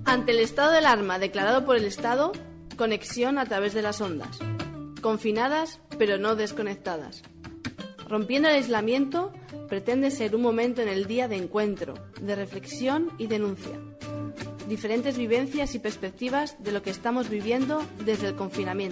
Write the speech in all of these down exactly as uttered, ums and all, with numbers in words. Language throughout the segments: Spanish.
Ante el estado de alarma declarado por el Estado, conexión a través de las ondas. Confinadas, pero no desconectadas. Rompiendo el aislamiento, pretende ser un momento en el día de encuentro, de reflexión y denuncia. Diferentes vivencias y perspectivas de lo que estamos viviendo desde el confinamiento.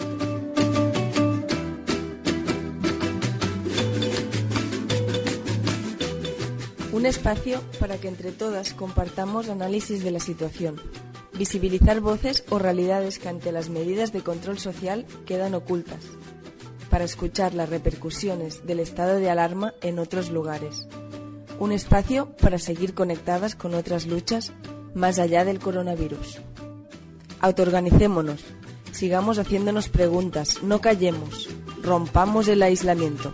Un espacio para que entre todas compartamos análisis de la situación, visibilizar voces o realidades que ante las medidas de control social quedan ocultas, para escuchar las repercusiones del estado de alarma en otros lugares. Un espacio para seguir conectadas con otras luchas más allá del coronavirus. Autoorganicémonos, sigamos haciéndonos preguntas, no callemos, rompamos el aislamiento.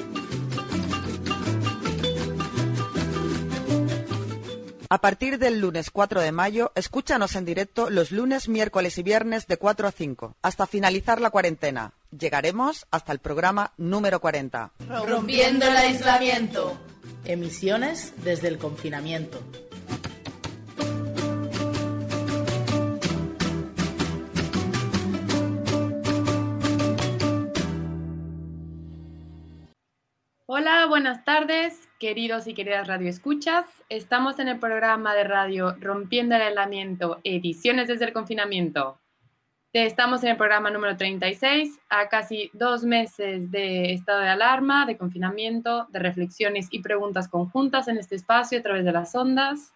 A partir del lunes cuatro de mayo, escúchanos en directo los lunes, miércoles y viernes de cuatro a cinco, hasta finalizar la cuarentena. Llegaremos hasta el programa número cuarenta. Rompiendo el aislamiento. Emisiones desde el confinamiento. Hola, buenas tardes, queridos y queridas radioescuchas. Estamos en el programa de radio Rompiendo el aislamiento, ediciones desde el confinamiento. Estamos en el programa número treinta y seis, a casi dos meses de estado de alarma, de confinamiento, de reflexiones y preguntas conjuntas en este espacio a través de las ondas.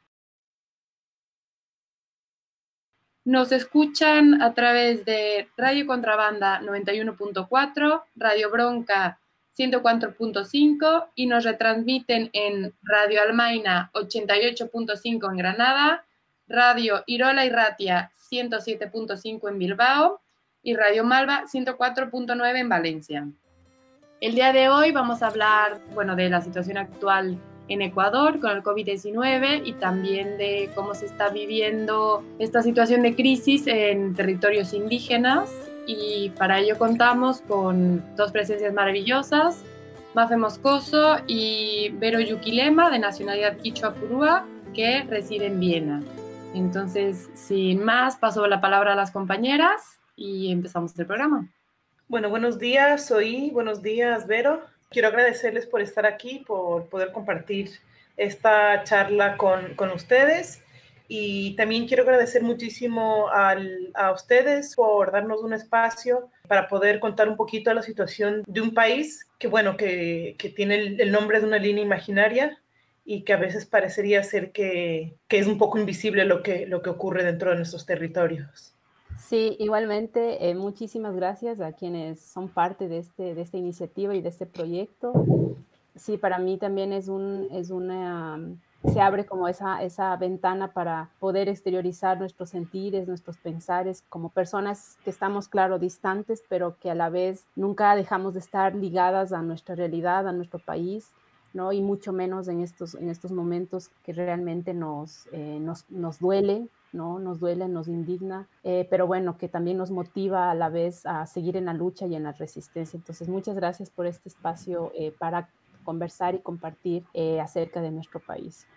Nos escuchan a través de Radio Contrabanda noventa y uno punto cuatro, Radio Bronca ciento cuatro punto cinco y nos retransmiten en Radio Almaina ochenta y ocho punto cinco en Granada, Radio Irola y Ratia ciento siete punto cinco en Bilbao y Radio Malva ciento cuatro punto nueve en Valencia. El día de hoy vamos a hablar, bueno, de la situación actual en Ecuador con el covid diecinueve y también de cómo se está viviendo esta situación de crisis en territorios indígenas. Y para ello contamos con dos presencias maravillosas, Mafe Moscoso y Vero Yuquilema, de nacionalidad quichua purúa, que reside en Viena. Entonces, sin más, paso la palabra a las compañeras y empezamos el programa. Bueno, buenos días, Soy, buenos días, Vero. Quiero agradecerles por estar aquí, por poder compartir esta charla con, con ustedes. Y también quiero agradecer muchísimo al, a ustedes por darnos un espacio para poder contar un poquito de la situación de un país que, bueno, que, que tiene el, el nombre de una línea imaginaria y que a veces parecería ser que, que es un poco invisible lo que, lo que ocurre dentro de nuestros territorios. Sí, igualmente, eh, muchísimas gracias a quienes son parte de, este, de esta iniciativa y de este proyecto. Sí, para mí también es, un, es una... se abre como esa, esa ventana para poder exteriorizar nuestros sentires, nuestros pensares, como personas que estamos, claro, distantes, pero que a la vez nunca dejamos de estar ligadas a nuestra realidad, a nuestro país, ¿no? Y mucho menos en estos, en estos momentos que realmente nos, eh, nos, nos duele, ¿no? Nos duele, nos indigna, eh, pero bueno, que también nos motiva a la vez a seguir en la lucha y en la resistencia. Entonces, muchas gracias por este espacio eh, para conversar y compartir eh, acerca de nuestro país.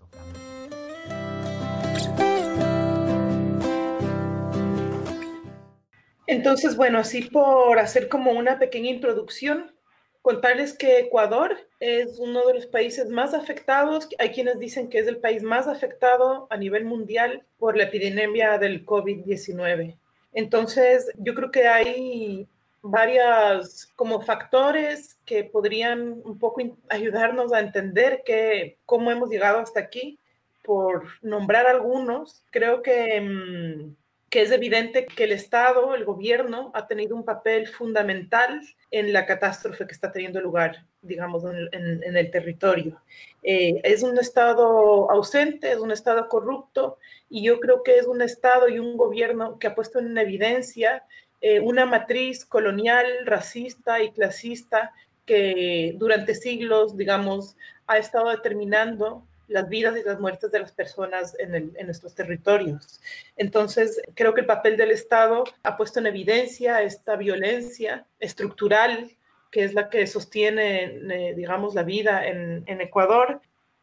Entonces, bueno, así por hacer como una pequeña introducción, contarles que Ecuador es uno de los países más afectados. Hay quienes dicen que es el país más afectado a nivel mundial por la epidemia del covid diecinueve. Entonces, yo creo que hay varios como factores que podrían un poco ayudarnos a entender que, cómo hemos llegado hasta aquí. Por nombrar algunos, creo que, que es evidente que el Estado, el gobierno, ha tenido un papel fundamental en la catástrofe que está teniendo lugar, digamos, en, en, en el territorio. Eh, es un Estado ausente, es un Estado corrupto, y yo creo que es un Estado y un gobierno que ha puesto en evidencia eh, una matriz colonial, racista y clasista que durante siglos, digamos, ha estado determinando las vidas y las muertes de las personas en, el, en nuestros territorios. Entonces, creo que el papel del Estado ha puesto en evidencia esta violencia estructural que es la que sostiene, eh, digamos, la vida en, en Ecuador.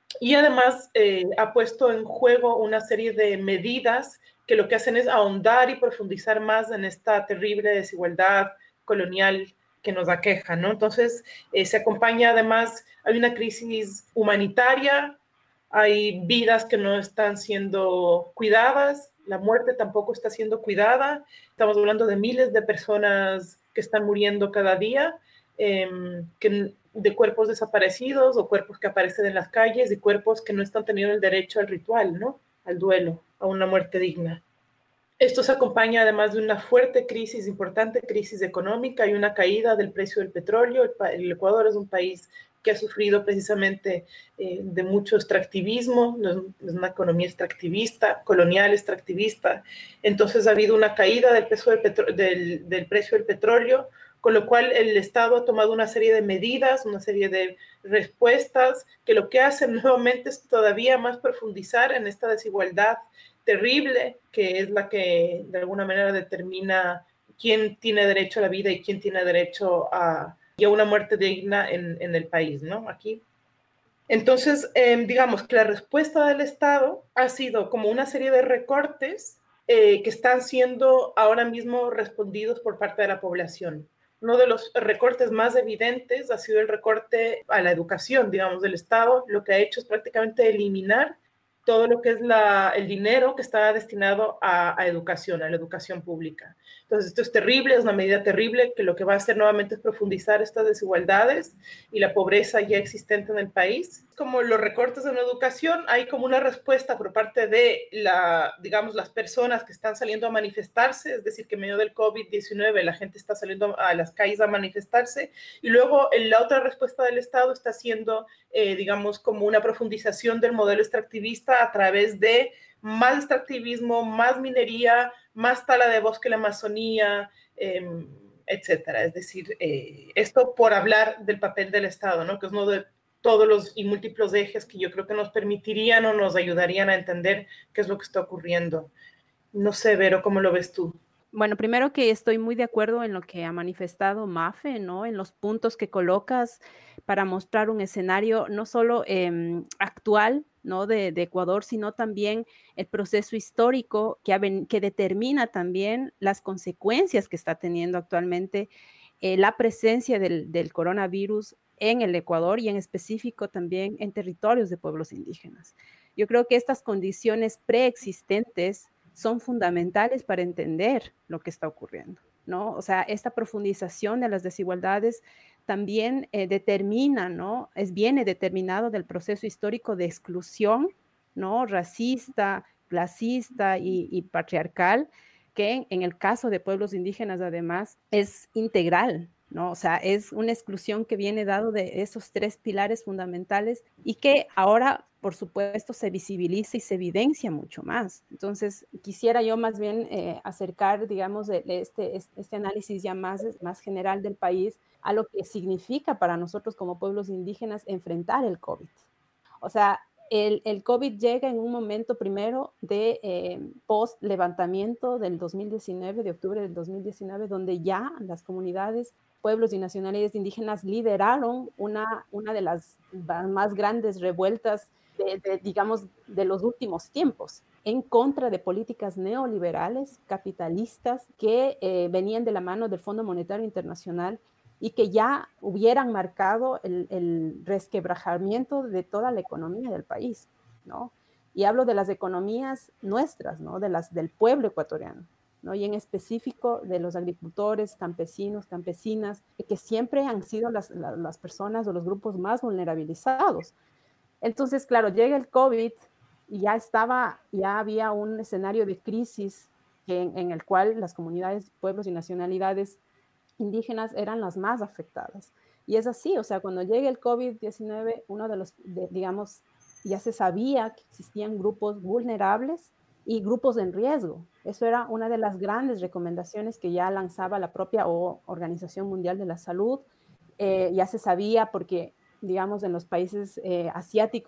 y además eh, ha puesto en juego una serie de medidas que lo que hacen es ahondar y profundizar más en esta terrible desigualdad colonial que nos aqueja, ¿no? Entonces, eh, se acompaña además, hay una crisis humanitaria, hay vidas que no están siendo cuidadas, la muerte tampoco está siendo cuidada, estamos hablando de miles de personas que están muriendo cada día, eh, que, de cuerpos desaparecidos o cuerpos que aparecen en las calles y cuerpos que no están teniendo el derecho al ritual, ¿no? Al duelo, a una muerte digna. Esto se acompaña además de una fuerte crisis, importante crisis económica y una caída del precio del petróleo. El, el Ecuador es un país que ha sufrido precisamente eh, de mucho extractivismo, es una economía extractivista, colonial extractivista. Entonces ha habido una caída del, peso del, petro del, del precio del petróleo, con lo cual el Estado ha tomado una serie de medidas, una serie de respuestas, que lo que hacen nuevamente es todavía más profundizar en esta desigualdad terrible, que es la que de alguna manera determina quién tiene derecho a la vida y quién tiene derecho a, y a una muerte digna en, en el país, ¿no? Aquí. Entonces, eh, digamos que la respuesta del Estado ha sido como una serie de recortes eh, que están siendo ahora mismo respondidos por parte de la población. Uno de los recortes más evidentes ha sido el recorte a la educación, digamos, del Estado. Lo que ha hecho es prácticamente eliminar todo lo que es la, el dinero que está destinado a, a educación, a la educación pública. Entonces, esto es terrible, es una medida terrible que lo que va a hacer nuevamente es profundizar estas desigualdades y la pobreza ya existente en el país. Como los recortes en la educación, hay como una respuesta por parte de, la, digamos, las personas que están saliendo a manifestarse, es decir, que en medio del COVID diecinueve la gente está saliendo a las calles a manifestarse, y luego la otra respuesta del Estado está siendo, eh, digamos, como una profundización del modelo extractivista a través de más extractivismo, más minería, más tala de bosque en la Amazonía, eh, etcétera. Es decir, eh, esto por hablar del papel del Estado, ¿no? Que es uno de todos los y múltiples ejes que yo creo que nos permitirían o nos ayudarían a entender qué es lo que está ocurriendo. No sé, Vero, ¿cómo lo ves tú? Bueno, primero que estoy muy de acuerdo en lo que ha manifestado Mafe, ¿no? En los puntos que colocas para mostrar un escenario no solo eh, actual, ¿no? De, de Ecuador, sino también el proceso histórico que, ha ven, que determina también las consecuencias que está teniendo actualmente eh, la presencia del, del coronavirus en el Ecuador y en específico también en territorios de pueblos indígenas. Yo creo que estas condiciones preexistentes son fundamentales para entender lo que está ocurriendo, ¿no? O sea, esta profundización de las desigualdades también eh, determina, ¿no? Es, viene determinado del proceso histórico de exclusión, ¿no? Racista, clasista y, y patriarcal, que en, en el caso de pueblos indígenas además es integral, ¿no? O sea, es una exclusión que viene dado de esos tres pilares fundamentales y que ahora, por supuesto, se visibiliza y se evidencia mucho más. Entonces, quisiera yo más bien eh, acercar, digamos, este, este análisis ya más, más general del país a lo que significa para nosotros como pueblos indígenas enfrentar el COVID. O sea, el, el COVID llega en un momento primero de eh, post-levantamiento del dos mil diecinueve, de octubre del dos mil diecinueve, donde ya las comunidades, pueblos y nacionalidades indígenas lideraron una, una de las más grandes revueltas, de, de, digamos, de los últimos tiempos, en contra de políticas neoliberales, capitalistas, que eh, venían de la mano del Fondo Monetario Internacional y que ya hubieran marcado el, el resquebrajamiento de toda la economía del país, ¿no? Y hablo de las economías nuestras, ¿no? De las del pueblo ecuatoriano, ¿no? Y en específico de los agricultores, campesinos, campesinas, que siempre han sido las, las, las personas o los grupos más vulnerabilizados. Entonces, claro, llega el COVID y ya estaba, ya había un escenario de crisis en, en el cual las comunidades, pueblos y nacionalidades indígenas eran las más afectadas. Y es así, o sea, cuando llega el COVID diecinueve, uno de los, de, digamos, ya se sabía que existían grupos vulnerables y grupos en riesgo. Eso era una de las grandes recomendaciones que ya lanzaba la propia Organización Mundial de la Salud. Eh, ya se sabía porque, digamos, en los países eh, asiáticos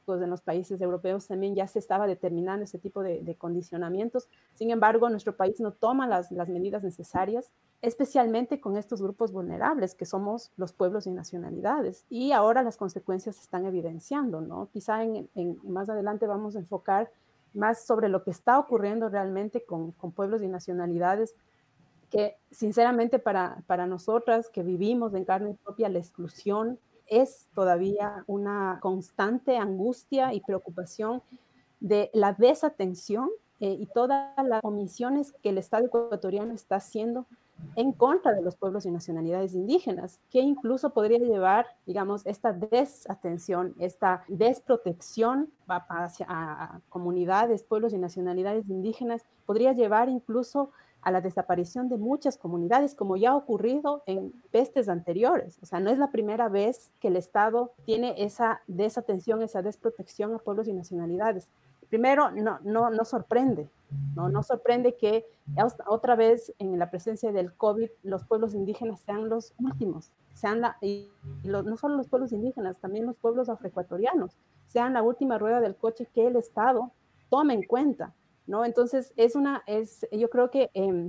en los países europeos también ya se estaba determinando ese tipo de, de condicionamientos. Sin embargo, nuestro país no toma las, las medidas necesarias, especialmente con estos grupos vulnerables que somos los pueblos y nacionalidades. Y ahora las consecuencias se están evidenciando, ¿no? Quizá en, en, más adelante vamos a enfocar más sobre lo que está ocurriendo realmente con, con pueblos y nacionalidades, que sinceramente para, para nosotras que vivimos en carne propia la exclusión es todavía una constante angustia y preocupación de la desatención eh, y todas las omisiones que el Estado ecuatoriano está haciendo en contra de los pueblos y nacionalidades indígenas, que incluso podría llevar, digamos, esta desatención, esta desprotección hacia a comunidades, pueblos y nacionalidades indígenas, podría llevar incluso a la desaparición de muchas comunidades, como ya ha ocurrido en pestes anteriores. O sea, no es la primera vez que el Estado tiene esa desatención, esa desprotección a pueblos y nacionalidades. Primero, no, no, no sorprende, ¿no? No sorprende que otra vez en la presencia del COVID los pueblos indígenas sean los últimos, sean la, y los, no solo los pueblos indígenas, también los pueblos afroecuatorianos, sean la última rueda del coche que el Estado tome en cuenta, ¿no? Entonces, es una, es, yo creo que eh,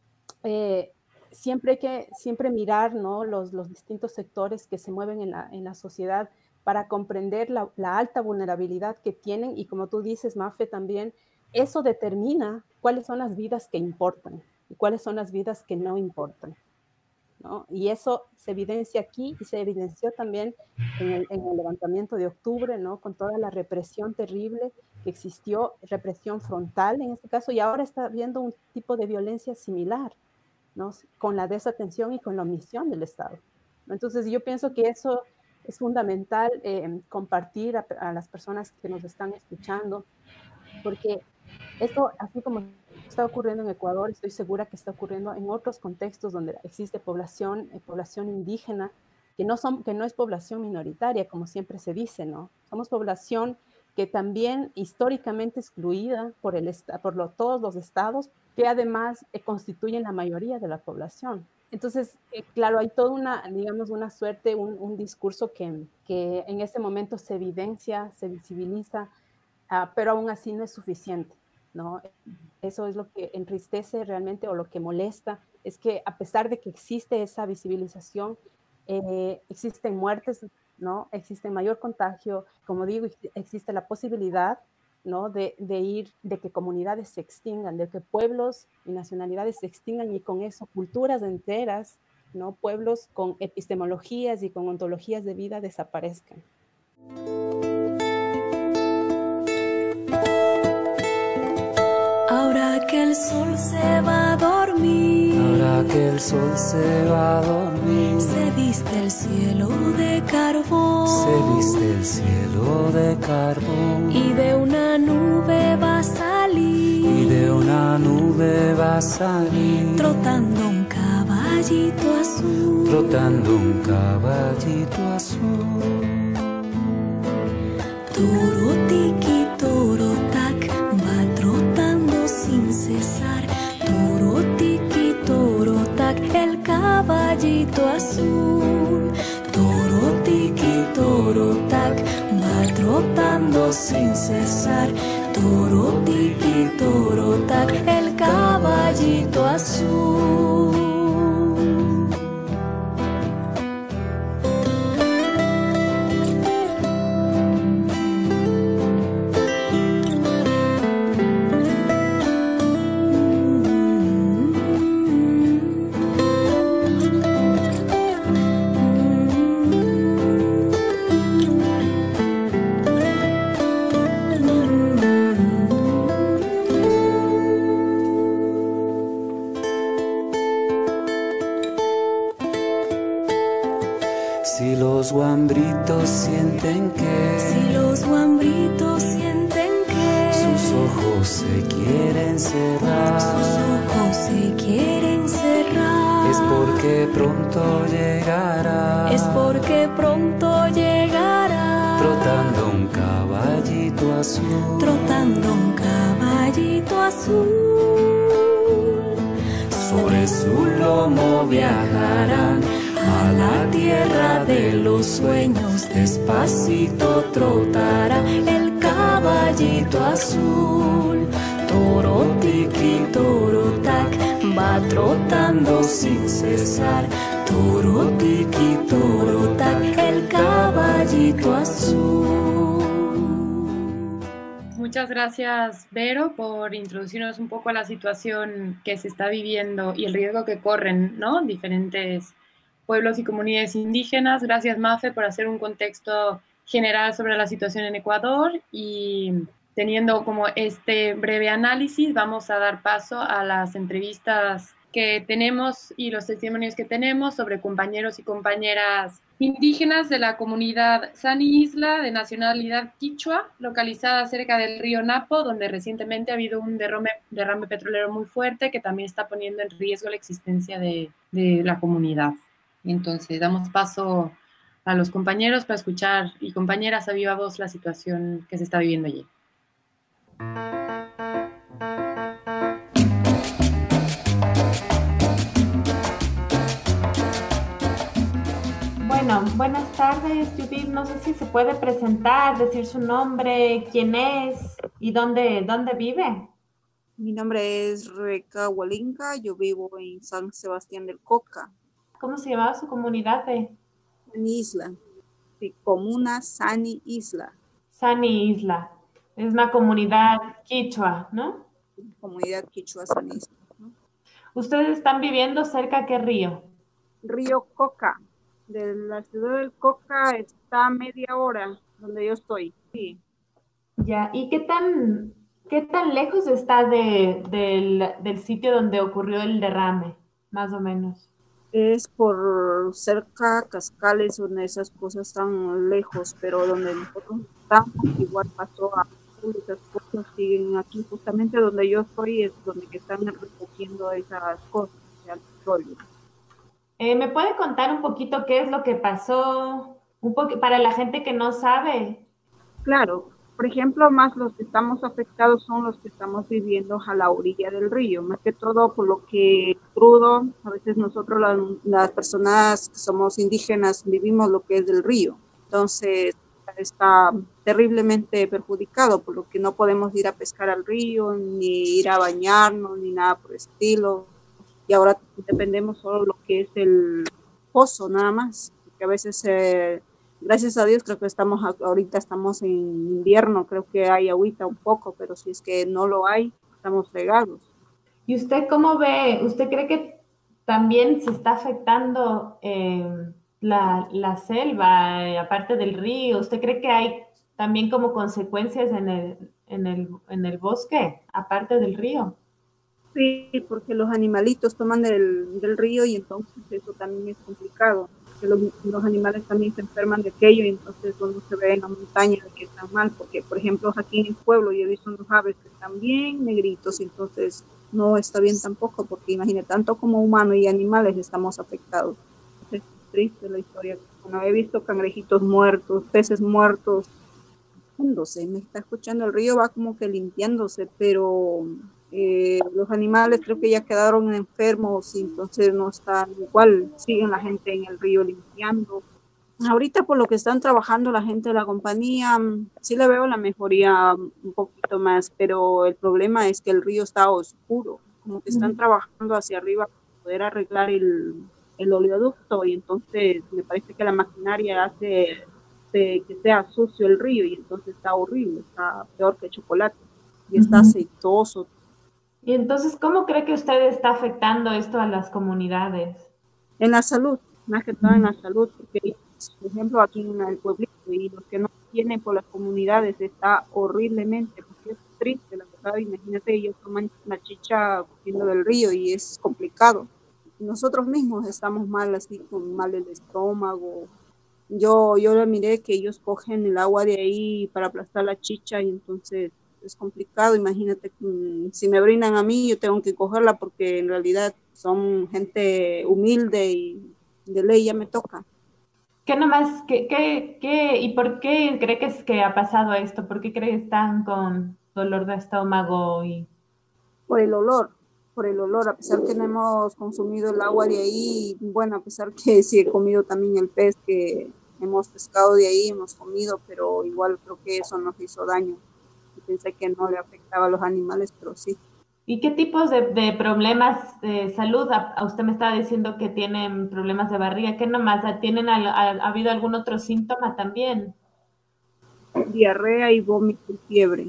eh, siempre hay que siempre mirar, ¿no? los, los distintos sectores que se mueven en la, en la sociedad para comprender la, la alta vulnerabilidad que tienen y como tú dices, Mafe, también eso determina cuáles son las vidas que importan y cuáles son las vidas que no importan, ¿no? Y eso se evidencia aquí y se evidenció también en el, en el levantamiento de octubre, ¿no? Con toda la represión terrible que existió, represión frontal en este caso, y ahora está habiendo un tipo de violencia similar, ¿no? Con la desatención y con la omisión del Estado, ¿no? Entonces yo pienso que eso es fundamental eh, compartir a, a las personas que nos están escuchando, porque esto, así como está ocurriendo en Ecuador, estoy segura que está ocurriendo en otros contextos donde existe población, eh, población indígena, que no, son, que no es población minoritaria, como siempre se dice, ¿no? Somos población que también históricamente excluida por, el, por lo, todos los estados, que además eh, constituyen la mayoría de la población. Entonces, eh, claro, hay toda una, digamos, una suerte, un, un discurso que, que en este momento se evidencia, se visibiliza, uh, pero aún así no es suficiente, ¿no? Eso es lo que entristece realmente o lo que molesta, es que a pesar de que existe esa visibilización, eh, existen muertes, ¿no? Existe mayor contagio, como digo, existe la posibilidad, ¿no? De, de ir, de que comunidades se extingan, de que pueblos y nacionalidades se extingan y con eso culturas enteras, ¿no? Pueblos con epistemologías y con ontologías de vida desaparezcan. Ahora que el sol se va a dormir, ahora que el sol se va a dormir, se viste el cielo de carbón, se viste el cielo de carbón, y de una nube va a salir, y de una nube va a salir, trotando un caballito azul, trotando un caballito azul. Toro tiki toro tac, va trotando sin cesar, toro tiki toro tac, el caballito azul. Toro tiki toro tac, va trotando sin cesar, toro tiki toro tac, el caballito azul. Los guambritos sienten que, si los guambritos sienten que sus ojos se quieren cerrar, sus ojos se quieren cerrar, es porque pronto llegará, es porque pronto llegará, trotando un caballito azul, trotando un caballito azul. Sobre su lomo viajarán a la tierra de los sueños despacito trotará el caballito azul. Toro tiki, toro tac, va trotando sin cesar. Toro tiki, toro tac, el caballito azul. Muchas gracias, Vero, por introducirnos un poco a la situación que se está viviendo y el riesgo que corren, ¿no?, diferentes pueblos y comunidades indígenas. Gracias, Mafe, por hacer un contexto general sobre la situación en Ecuador, y teniendo como este breve análisis, vamos a dar paso a las entrevistas que tenemos y los testimonios que tenemos sobre compañeros y compañeras indígenas de la comunidad Sani Isla de nacionalidad quichua, localizada cerca del río Napo, donde recientemente ha habido un derrame, derrame petrolero muy fuerte que también está poniendo en riesgo la existencia de, de la comunidad. Entonces, damos paso a los compañeros para escuchar, y compañeras, a viva voz la situación que se está viviendo allí. Bueno, buenas tardes, Judith. No sé si se puede presentar, decir su nombre, quién es y dónde, dónde vive. Mi nombre es Rebeca Hualinca, yo vivo en San Sebastián del Coca. ¿Cómo se llamaba su comunidad de? Sani Isla, sí, comuna Sani Isla. Sani Isla, es una comunidad quichua, ¿no? Comunidad quichua Sani Isla, ¿no? ¿Ustedes están viviendo cerca de qué río? Río Coca. De la ciudad del Coca está a media hora donde yo estoy, sí. Ya, ¿y qué tan, qué tan lejos está de, del, del sitio donde ocurrió el derrame, más o menos? Es por cerca Cascales, donde esas cosas están lejos, pero donde nosotros estamos, igual pasó a esas cosas siguen aquí, justamente donde yo estoy es donde que están recogiendo esas cosas, o sea, el petróleo. Eh, ¿Me puede contar un poquito qué es lo que pasó? Un poco para la gente que no sabe. Claro, por ejemplo, más los que estamos afectados son los que estamos viviendo a la orilla del río, más que todo por lo que crudo, a veces nosotros la, las personas que somos indígenas vivimos lo que es del río, entonces está terriblemente perjudicado, por lo que no podemos ir a pescar al río, ni ir a bañarnos, ni nada por el estilo. Y ahora dependemos solo de lo que es el pozo, nada más. Porque a veces, eh, gracias a Dios, creo que estamos ahorita estamos en invierno, creo que hay agüita un poco, pero si es que no lo hay, estamos regados. ¿Y usted cómo ve? ¿Usted cree que también se está afectando eh, la, la selva, eh, aparte del río? ¿Usted cree que hay también como consecuencias en el, en el, en el bosque, aparte del río? Sí, porque los animalitos toman del, del río y entonces eso también es complicado. Porque los, los animales también se enferman de aquello y entonces uno se ve en la montaña de que están mal. Porque, por ejemplo, aquí en el pueblo yo he visto unos aves que están bien negritos y entonces no está bien tampoco porque imagínate, tanto como humanos y animales estamos afectados. Es triste la historia. Bueno, he visto cangrejitos muertos, peces muertos. Me está escuchando el río, va como que limpiándose, pero... Eh, los animales creo que ya quedaron enfermos y entonces no están igual, siguen la gente en el río limpiando. Ahorita por lo que están trabajando la gente de la compañía, sí le veo la mejoría un poquito más, pero el problema es que el río está oscuro, como que están trabajando hacia arriba para poder arreglar el, el oleoducto y entonces me parece que la maquinaria hace de, que sea sucio el río y entonces está horrible, está peor que chocolate y está aceitoso. Y entonces, ¿cómo cree que usted está afectando esto a las comunidades? En la salud, más que todo en la salud, porque, por ejemplo, aquí en el pueblito y los que no tienen por las comunidades está horriblemente, porque es triste, la verdad. Imagínate, ellos toman la chicha cogiendo del río y es complicado. Nosotros mismos estamos mal, así, con mal el estómago. Yo, yo le miré que ellos cogen el agua de ahí para aplastar la chicha y entonces... es complicado, imagínate, si me brindan a mí, yo tengo que cogerla porque en realidad son gente humilde y de ley ya me toca. ¿Qué nomás, qué, qué, qué, y por qué cree que es que ha pasado esto? ¿Por qué cree que están con dolor de estómago? Y... Por el olor, por el olor, a pesar que no hemos consumido el agua de ahí, bueno, a pesar que sí he comido también el pez que hemos pescado de ahí, hemos comido, pero igual creo que eso nos hizo daño. Pensé que no le afectaba a los animales, pero sí. ¿Y qué tipos de, de problemas de salud? A, a usted me estaba diciendo que tienen problemas de barriga. ¿Qué nomás? ¿Tienen al, a, ¿Ha habido algún otro síntoma también? Diarrea y vómito y fiebre.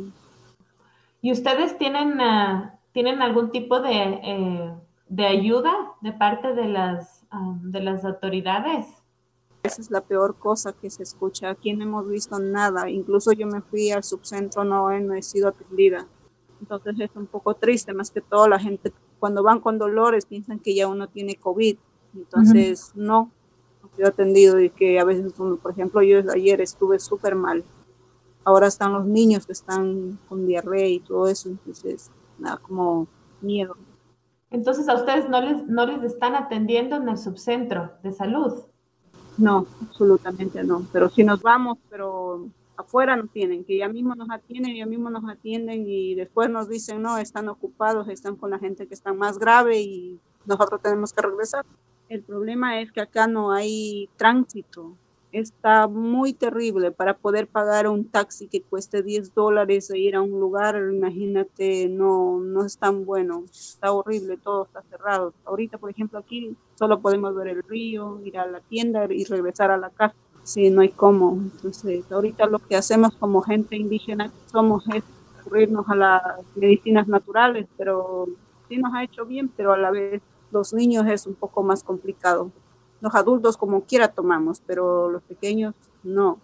¿Y ustedes tienen, uh, tienen algún tipo de, eh, de ayuda de parte de las, uh, de las autoridades? Esa es la peor cosa que se escucha. Aquí no hemos visto nada. Incluso yo me fui al subcentro, no, no he sido atendida. Entonces es un poco triste, más que todo la gente cuando van con dolores piensan que ya uno tiene COVID. Entonces uh-huh. no, no he sido atendido y que a veces, por ejemplo, yo ayer estuve súper mal. Ahora están los niños que están con diarrea y todo eso, entonces nada, como miedo. Entonces a ustedes no les, no les están atendiendo en el subcentro de salud. No, absolutamente no, pero si nos vamos, pero afuera nos tienen, que ya mismo nos atienden, ya mismo nos atienden y después nos dicen, no, están ocupados, están con la gente que está más grave y nosotros tenemos que regresar. El problema es que acá no hay tránsito, está muy terrible para poder pagar un taxi que cueste diez dólares e ir a un lugar, imagínate, no, no es tan bueno, está horrible, todo está cerrado. Ahorita, por ejemplo, aquí solo podemos ver el río, ir a la tienda y regresar a la casa. Sí, no hay cómo. Entonces, ahorita lo que hacemos como gente indígena que somos es recurrirnos a las medicinas naturales, pero sí nos ha hecho bien, pero a la vez los niños es un poco más complicado. Los adultos como quiera tomamos, pero los pequeños no.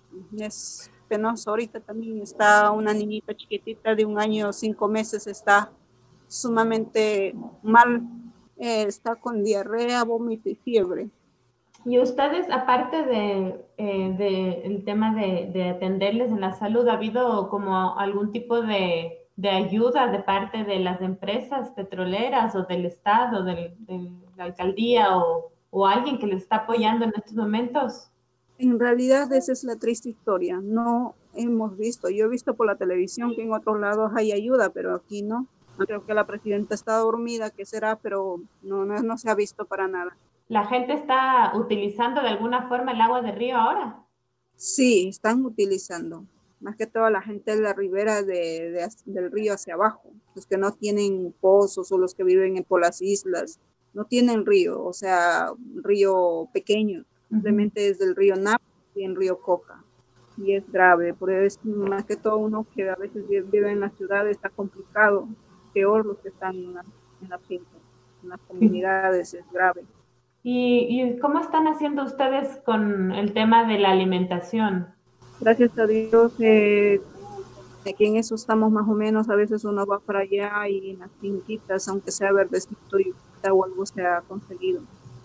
Es penoso. Ahorita también está una niñita chiquitita de un año, cinco meses, está sumamente mal, eh, está con diarrea, vómito y fiebre. Y ustedes, aparte de, eh, de el tema de, de atenderles en la salud, ¿ha habido como algún tipo de, de ayuda de parte de las empresas petroleras o del Estado, del, de la alcaldía o, o alguien que les está apoyando en estos momentos? En realidad esa es la triste historia. No hemos visto, yo he visto por la televisión que en otros lados hay ayuda, pero aquí no. Creo que la presidenta está dormida, ¿qué será? Pero no, no, no se ha visto para nada. ¿La gente está utilizando de alguna forma el agua del río ahora? Sí, están utilizando. Más que todo la gente de la ribera de, de, del río hacia abajo. Los que no tienen pozos o los que viven en, por las islas. No tienen río, o sea, río pequeño. Uh-huh. Simplemente es del río Napo y en río Coca. Y es grave. Por eso, más que todo uno que a veces vive en la ciudad está complicado. Peor los que están en la, en la finca, en las comunidades, es grave. ¿Y, ¿Y cómo están haciendo ustedes con el tema de la alimentación? Gracias a Dios, eh, aquí en eso estamos más o menos, a veces uno va para allá y en las finquitas, aunque sea verdecito y o algo se ha conseguido.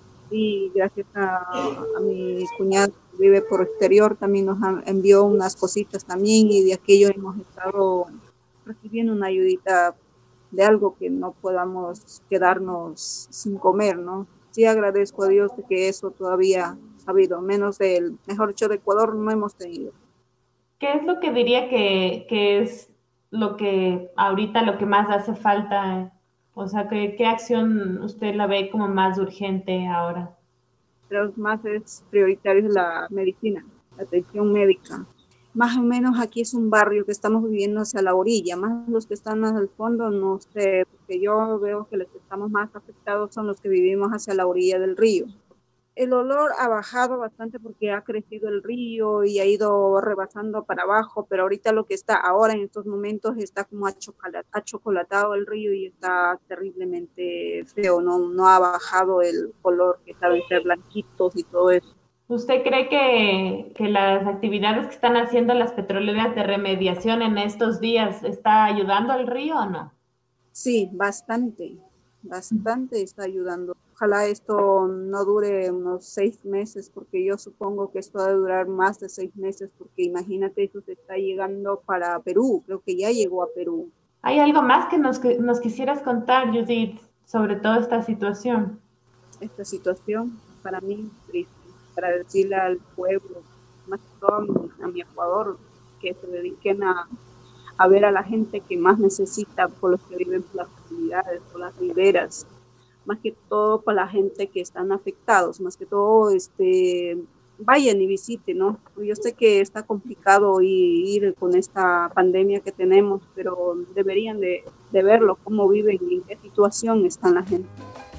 Y gracias a, a mi cuñado que vive por exterior, también nos envió unas cositas también y de aquello hemos estado recibiendo una ayudita de algo que no podamos quedarnos sin comer, ¿no? Sí agradezco a Dios de que eso todavía ha habido, menos del mejor dicho de Ecuador no hemos tenido. ¿Qué es lo que diría que, que es lo que ahorita lo que más hace falta? O sea, ¿qué, qué acción usted la ve como más urgente ahora? Pero más es prioritario la medicina, la atención médica. Más o menos aquí es un barrio que estamos viviendo hacia la orilla, más los que están más al fondo, no sé, porque yo veo que los que estamos más afectados son los que vivimos hacia la orilla del río. El olor ha bajado bastante porque ha crecido el río y ha ido rebasando para abajo, pero ahorita lo que está ahora en estos momentos está como achocolatado el río y está terriblemente feo, no, no ha bajado el color que saben ser blanquitos y todo eso. ¿Usted cree que, que las actividades que están haciendo las petroleras de remediación en estos días está ayudando al río o no? Sí, bastante, bastante está ayudando. Ojalá esto no dure unos seis meses, porque yo supongo que esto debe durar más de seis meses, porque imagínate, eso se está llegando para Perú, creo que ya llegó a Perú. ¿Hay algo más que nos, que nos quisieras contar, Judith, sobre toda esta situación? Esta situación para mí es triste. Para decirle al pueblo, más que todo a mi, a mi Ecuador, que se dediquen a, a ver a la gente que más necesita, por los que viven por las actividades por las riberas, más que todo para la gente que están afectados, más que todo este, vayan y visiten, ¿no? Yo sé que está complicado ir con esta pandemia que tenemos, pero deberían de, de verlo, cómo viven y en qué situación está la gente.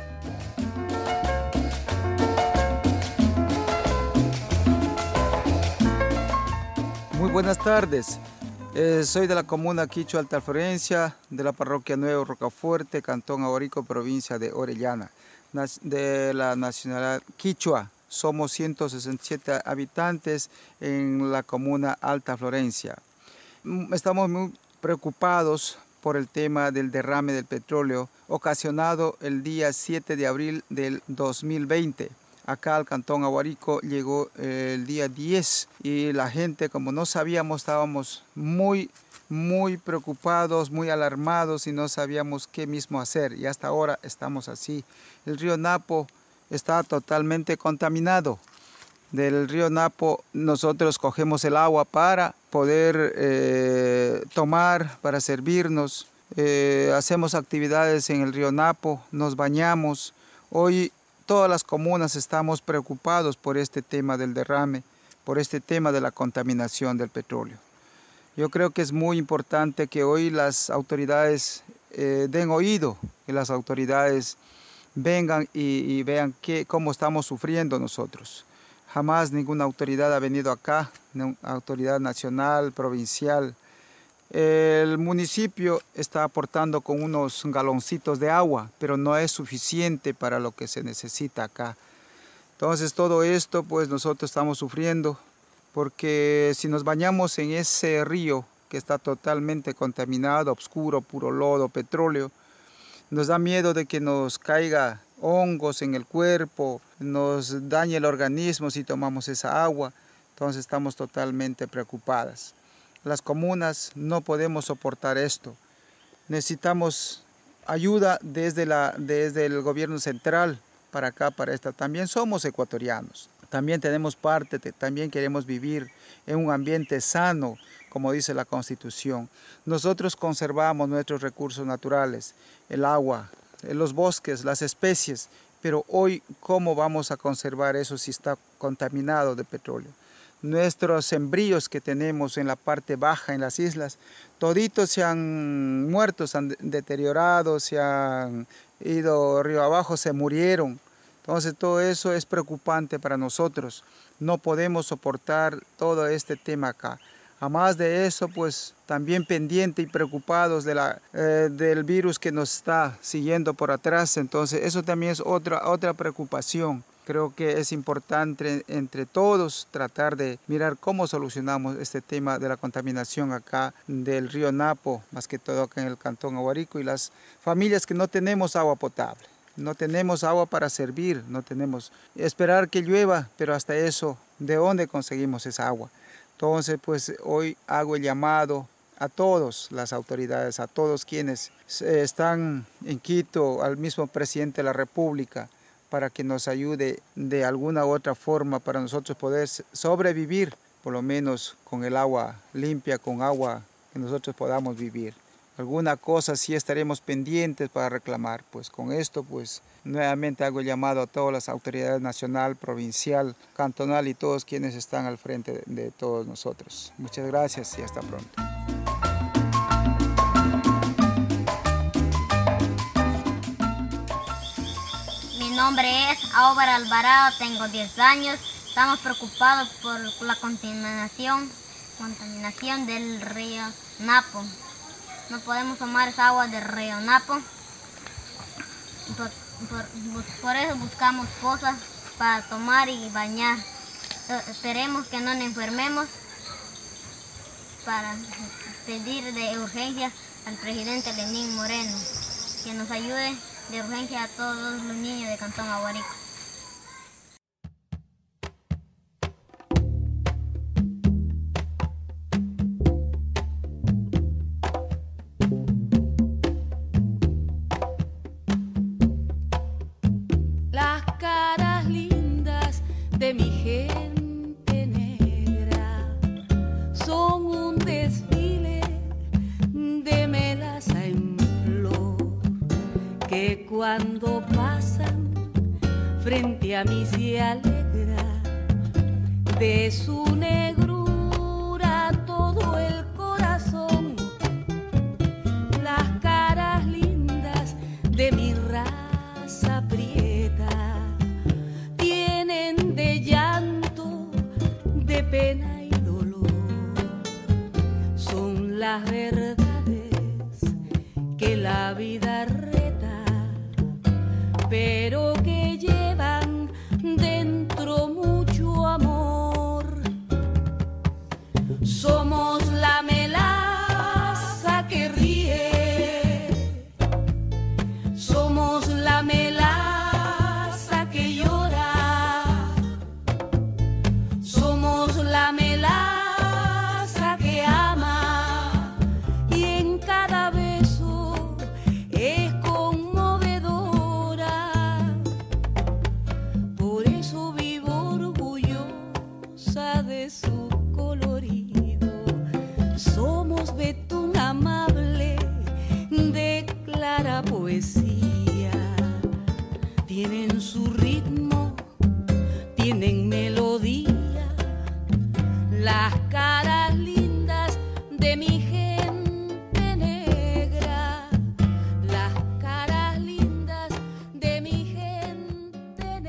Muy buenas tardes. Eh, soy de la comuna Quichua Alta Florencia, de la parroquia Nuevo Rocafuerte, Cantón Aguarico, provincia de Orellana, de la nacionalidad Quichua. Somos ciento sesenta y siete habitantes en la comuna Alta Florencia. Estamos muy preocupados por el tema del derrame del petróleo ocasionado el día siete de abril del dos mil veinte. Acá al Cantón Aguarico llegó el día diez y la gente, como no sabíamos, estábamos muy, muy preocupados, muy alarmados y no sabíamos qué mismo hacer. Y hasta ahora estamos así. El río Napo está totalmente contaminado. Del río Napo nosotros cogemos el agua para poder eh, tomar, para servirnos. Eh, hacemos actividades en el río Napo, nos bañamos. Hoy todas las comunas estamos preocupados por este tema del derrame, por este tema de la contaminación del petróleo. Yo creo que es muy importante que hoy las autoridades eh, den oído, que las autoridades vengan y, y vean qué, cómo estamos sufriendo nosotros. Jamás ninguna autoridad ha venido acá, autoridad nacional, provincial. El municipio está aportando con unos galoncitos de agua, pero no es suficiente para lo que se necesita acá. Entonces todo esto pues nosotros estamos sufriendo, porque si nos bañamos en ese río que está totalmente contaminado, oscuro, puro lodo, petróleo, nos da miedo de que nos caiga hongos en el cuerpo, nos dañe el organismo si tomamos esa agua. Entonces estamos totalmente preocupadas. Las comunas no podemos soportar esto. Necesitamos ayuda desde, la, desde el gobierno central para acá, para esta. También somos ecuatorianos, también tenemos parte, también queremos vivir en un ambiente sano, como dice la Constitución. Nosotros conservamos nuestros recursos naturales, el agua, los bosques, las especies, pero hoy, ¿cómo vamos a conservar eso si está contaminado de petróleo? Nuestros sembríos que tenemos en la parte baja, en las islas, toditos se han muerto, se han deteriorado, se han ido río abajo, se murieron. Entonces todo eso es preocupante para nosotros. No podemos soportar todo este tema acá. Además de eso, pues también pendiente y preocupados de la, eh, del virus que nos está siguiendo por atrás. Entonces eso también es otra, otra preocupación. Creo que es importante entre todos tratar de mirar cómo solucionamos este tema de la contaminación acá del río Napo, más que todo acá en el Cantón Aguarico, y las familias que no tenemos agua potable, no tenemos agua para servir, no tenemos esperar que llueva, pero hasta eso, ¿de dónde conseguimos esa agua? Entonces, pues hoy hago el llamado a todas las autoridades, a todos quienes están en Quito, al mismo presidente de la República, para que nos ayude de alguna u otra forma para nosotros poder sobrevivir, por lo menos con el agua limpia, con agua que nosotros podamos vivir. Alguna cosa sí estaremos pendientes para reclamar. Pues con esto, pues nuevamente hago el llamado a todas las autoridades nacional, provincial, cantonal y todos quienes están al frente de, de todos nosotros. Muchas gracias y hasta pronto. Mi nombre es Álvaro Alvarado, tengo diez años. Estamos preocupados por la contaminación, contaminación del río Napo. No podemos tomar esa agua del río Napo. Por, por, por eso buscamos cosas para tomar y bañar. Esperemos que no nos enfermemos para pedir de urgencia al presidente Lenín Moreno que nos ayude de urgencia a todos los niños de Cantón Aguarico. Las caras lindas de mi gente negra son un desfile de melaza en flor. cuando pasan frente a mí se alegra de su negrura todo el corazón. Las caras lindas de mi raza prieta tienen de llanto, de pena y dolor. Son las verdades que la vida reta, pero que llevan dentro mucho amor. Somos la melaza que ríe, somos la melaza que llora, somos la melaza que ama, y en cada beso es conmovedora. Por eso vivo orgullosa de su colorido. Somos betún amable de clara poesía. Tienen su ritmo, tienen melodía, las caras lindas de mi gente negra, las caras lindas de mi gente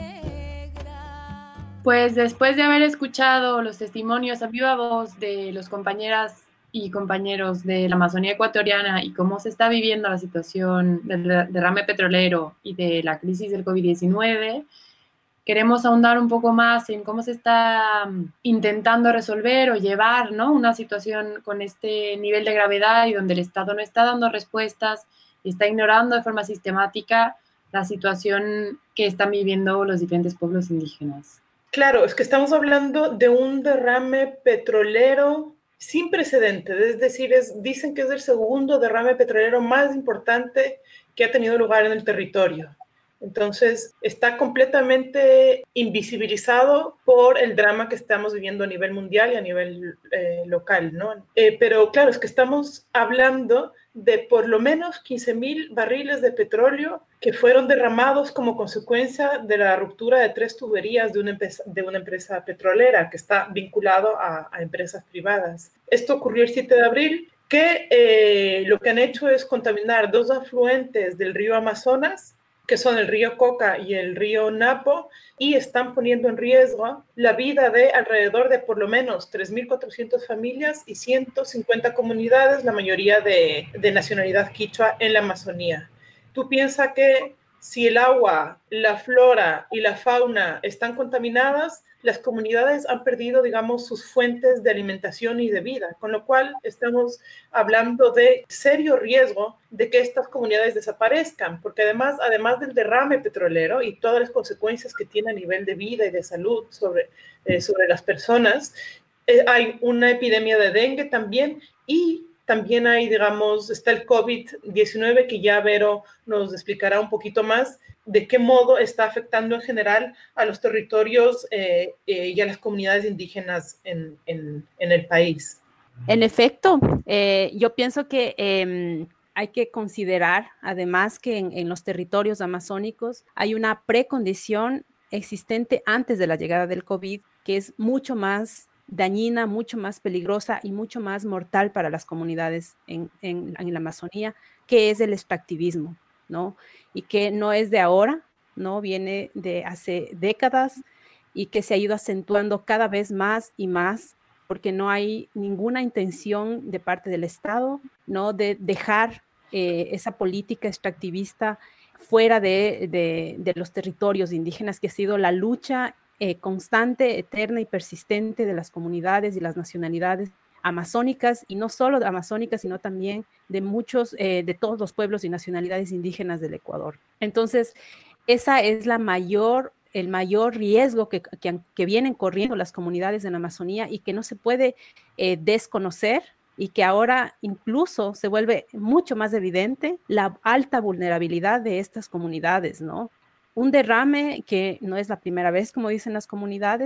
negra. Pues después de haber escuchado los testimonios a viva voz de los compañeras y compañeros de la Amazonía ecuatoriana y cómo se está viviendo la situación del derrame petrolero y de la crisis del COVID diecinueve, queremos ahondar un poco más en cómo se está intentando resolver o llevar, ¿no?, una situación con este nivel de gravedad y donde el Estado no está dando respuestas y está ignorando de forma sistemática la situación que están viviendo los diferentes pueblos indígenas. Claro, es que estamos hablando de un derrame petrolero sin precedentes, es decir, es, dicen que es el segundo derrame petrolero más importante que ha tenido lugar en el territorio. Entonces, está completamente invisibilizado por el drama que estamos viviendo a nivel mundial y a nivel eh, local, ¿no? Eh, pero claro, es que estamos hablando de por lo menos quince mil barriles de petróleo que fueron derramados como consecuencia de la ruptura de tres tuberías de una empresa, de una empresa petrolera que está vinculado a, a empresas privadas. Esto ocurrió el siete de abril, que eh, lo que han hecho es contaminar dos afluentes del río Amazonas, que son el río Coca y el río Napo, y están poniendo en riesgo la vida de alrededor de por lo menos tres mil cuatrocientas familias y ciento cincuenta comunidades, la mayoría de, de nacionalidad quichua en la Amazonía. Tú piensas que si el agua, la flora y la fauna están contaminadas, las comunidades han perdido, digamos, sus fuentes de alimentación y de vida, con lo cual estamos hablando de serio riesgo de que estas comunidades desaparezcan, porque además, además del derrame petrolero y todas las consecuencias que tiene a nivel de vida y de salud sobre, eh, sobre las personas, eh, hay una epidemia de dengue también, y también hay, digamos, está el COVID diecinueve, que ya Vero nos explicará un poquito más de qué modo está afectando en general a los territorios eh, eh, y a las comunidades indígenas en, en, en el país. En efecto, eh, yo pienso que eh, hay que considerar, además, que en, en los territorios amazónicos hay una precondición existente antes de la llegada del COVID, que es mucho más dañina, mucho más peligrosa y mucho más mortal para las comunidades en, en, en la Amazonía, que es el extractivismo, ¿no? Y que no es de ahora, ¿no? Viene de hace décadas y que se ha ido acentuando cada vez más y más, porque no hay ninguna intención de parte del Estado, ¿no?, de dejar eh, esa política extractivista fuera de, de, de los territorios indígenas, que ha sido la lucha eh, constante, eterna y persistente de las comunidades y las nacionalidades amazónicas, y no solo amazónicas, sino también de muchos, eh, de todos los pueblos y nacionalidades indígenas del Ecuador. Entonces, esa es la mayor, el mayor riesgo que, que, que vienen corriendo las comunidades en la Amazonía y que no se puede eh, desconocer, y que ahora incluso se vuelve mucho más evidente la alta vulnerabilidad de estas comunidades, ¿no? Un derrame que no es la primera vez, como dicen las comunidades,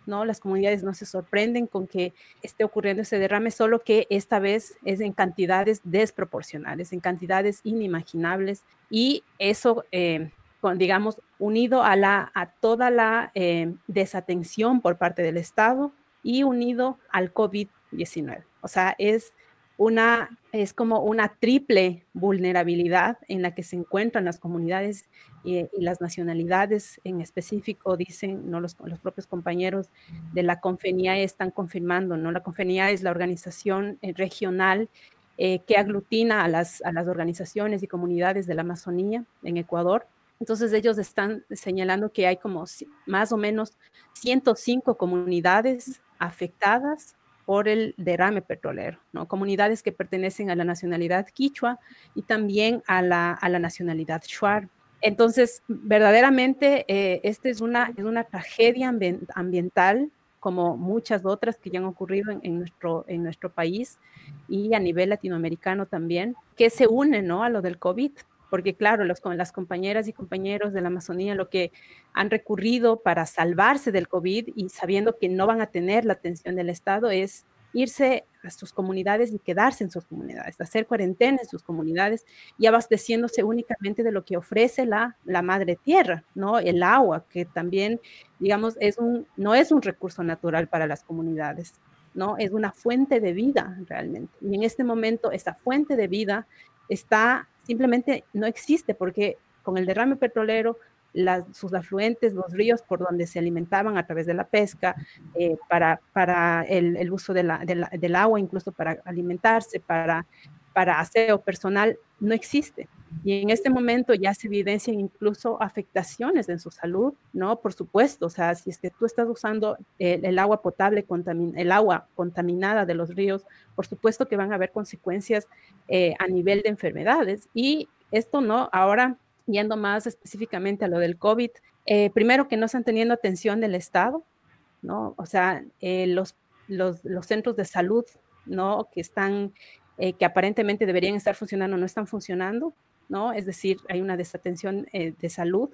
¿no? Las comunidades no se sorprenden con que esté ocurriendo ese derrame, solo que esta vez es en cantidades desproporcionales, en cantidades inimaginables, y eso, eh, con, digamos, unido a, la, a toda la eh, desatención por parte del Estado y unido al COVID diecinueve. O sea, es, una, es como una triple vulnerabilidad en la que se encuentran las comunidades y, y las nacionalidades en específico, dicen, ¿no? los, los propios compañeros de la CONFENIAE están confirmando, ¿no? La CONFENIAE es la organización eh, regional eh, que aglutina a las, a las organizaciones y comunidades de la Amazonía en Ecuador. Entonces ellos están señalando que hay como más o menos ciento cinco comunidades afectadas por el derrame petrolero, ¿no? Comunidades que pertenecen a la nacionalidad quichua y también a la, a la nacionalidad shuar. Entonces, verdaderamente, eh, esta es una, es una tragedia ambiental, como muchas otras que ya han ocurrido en, en, nuestro, en nuestro país y a nivel latinoamericano también, que se unen, ¿no? A lo del COVID. Porque claro, los, las compañeras y compañeros de la Amazonía lo que han recurrido para salvarse del COVID y sabiendo que no van a tener la atención del Estado es irse a sus comunidades y quedarse en sus comunidades, hacer cuarentena en sus comunidades y abasteciéndose únicamente de lo que ofrece la, la madre tierra, ¿no? El agua, que también, digamos, es un, no es un recurso natural para las comunidades, ¿no? Es una fuente de vida realmente. Y en este momento esa fuente de vida está simplemente no existe porque con el derrame petrolero, las, sus afluentes, los ríos por donde se alimentaban a través de la pesca, eh, para, para el, el uso de la, de la, del agua, incluso para alimentarse, para, para aseo personal, no existe. Y en este momento ya se evidencian incluso afectaciones en su salud, ¿no? Por supuesto, o sea, si es que tú estás usando el, el agua potable, contamin, el agua contaminada de los ríos, por supuesto que van a haber consecuencias eh, a nivel de enfermedades. Y esto, ¿no? Ahora, yendo más específicamente a lo del COVID, eh, primero que no están teniendo atención del Estado, ¿no? O sea, eh, los, los, los centros de salud, ¿no? Que están, eh, que aparentemente deberían estar funcionando, no están funcionando, ¿no? Es decir, hay una desatención eh, de salud.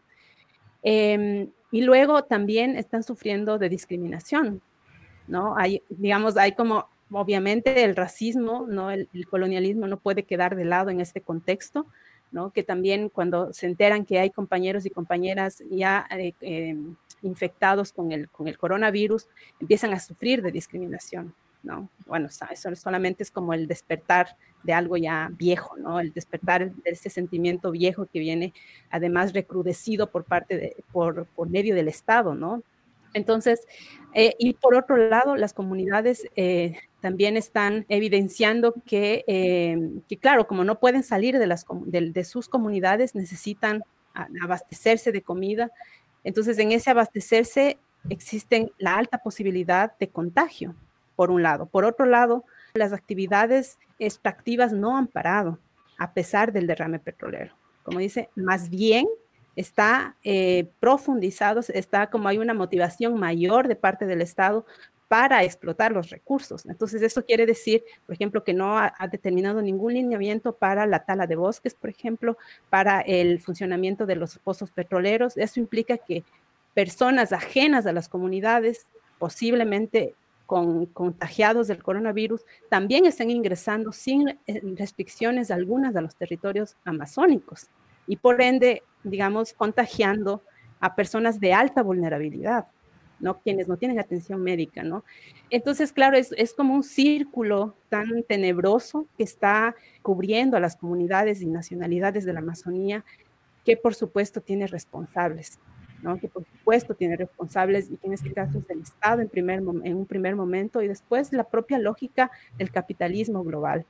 Eh, y luego también están sufriendo de discriminación, ¿no? Hay, digamos, hay como, obviamente, el racismo, ¿no? El, el colonialismo no puede quedar de lado en este contexto, ¿no? Que también cuando se enteran que hay compañeros y compañeras ya eh, eh, infectados con el, con el coronavirus, empiezan a sufrir de discriminación, ¿no? Bueno, eso solamente es como el despertar de algo ya viejo, ¿no? El despertar de ese sentimiento viejo que viene además recrudecido por parte de, por, por medio del Estado, ¿no? Entonces, eh, y por otro lado, las comunidades eh, también están evidenciando que, eh, que, claro, como no pueden salir de, las, de, de sus comunidades, necesitan abastecerse de comida. Entonces, en ese abastecerse existe la alta posibilidad de contagio, por un lado. Por otro lado, las actividades extractivas no han parado, a pesar del derrame petrolero. Como dice, más bien está eh, profundizado, está como hay una motivación mayor de parte del Estado para explotar los recursos. Entonces, eso quiere decir, por ejemplo, que no ha, ha determinado ningún lineamiento para la tala de bosques, por ejemplo, para el funcionamiento de los pozos petroleros. Eso implica que personas ajenas a las comunidades, posiblemente con contagiados del coronavirus, también están ingresando sin restricciones algunas a los territorios amazónicos y por ende, digamos, contagiando a personas de alta vulnerabilidad, ¿no? Quienes no tienen atención médica, ¿no? Entonces, claro, es, es como un círculo tan tenebroso que está cubriendo a las comunidades y nacionalidades de la Amazonía, que por supuesto tiene responsables, ¿no? Que por supuesto tiene responsables y que en este caso es el Estado en, primer, en un primer momento y después la propia lógica del capitalismo global.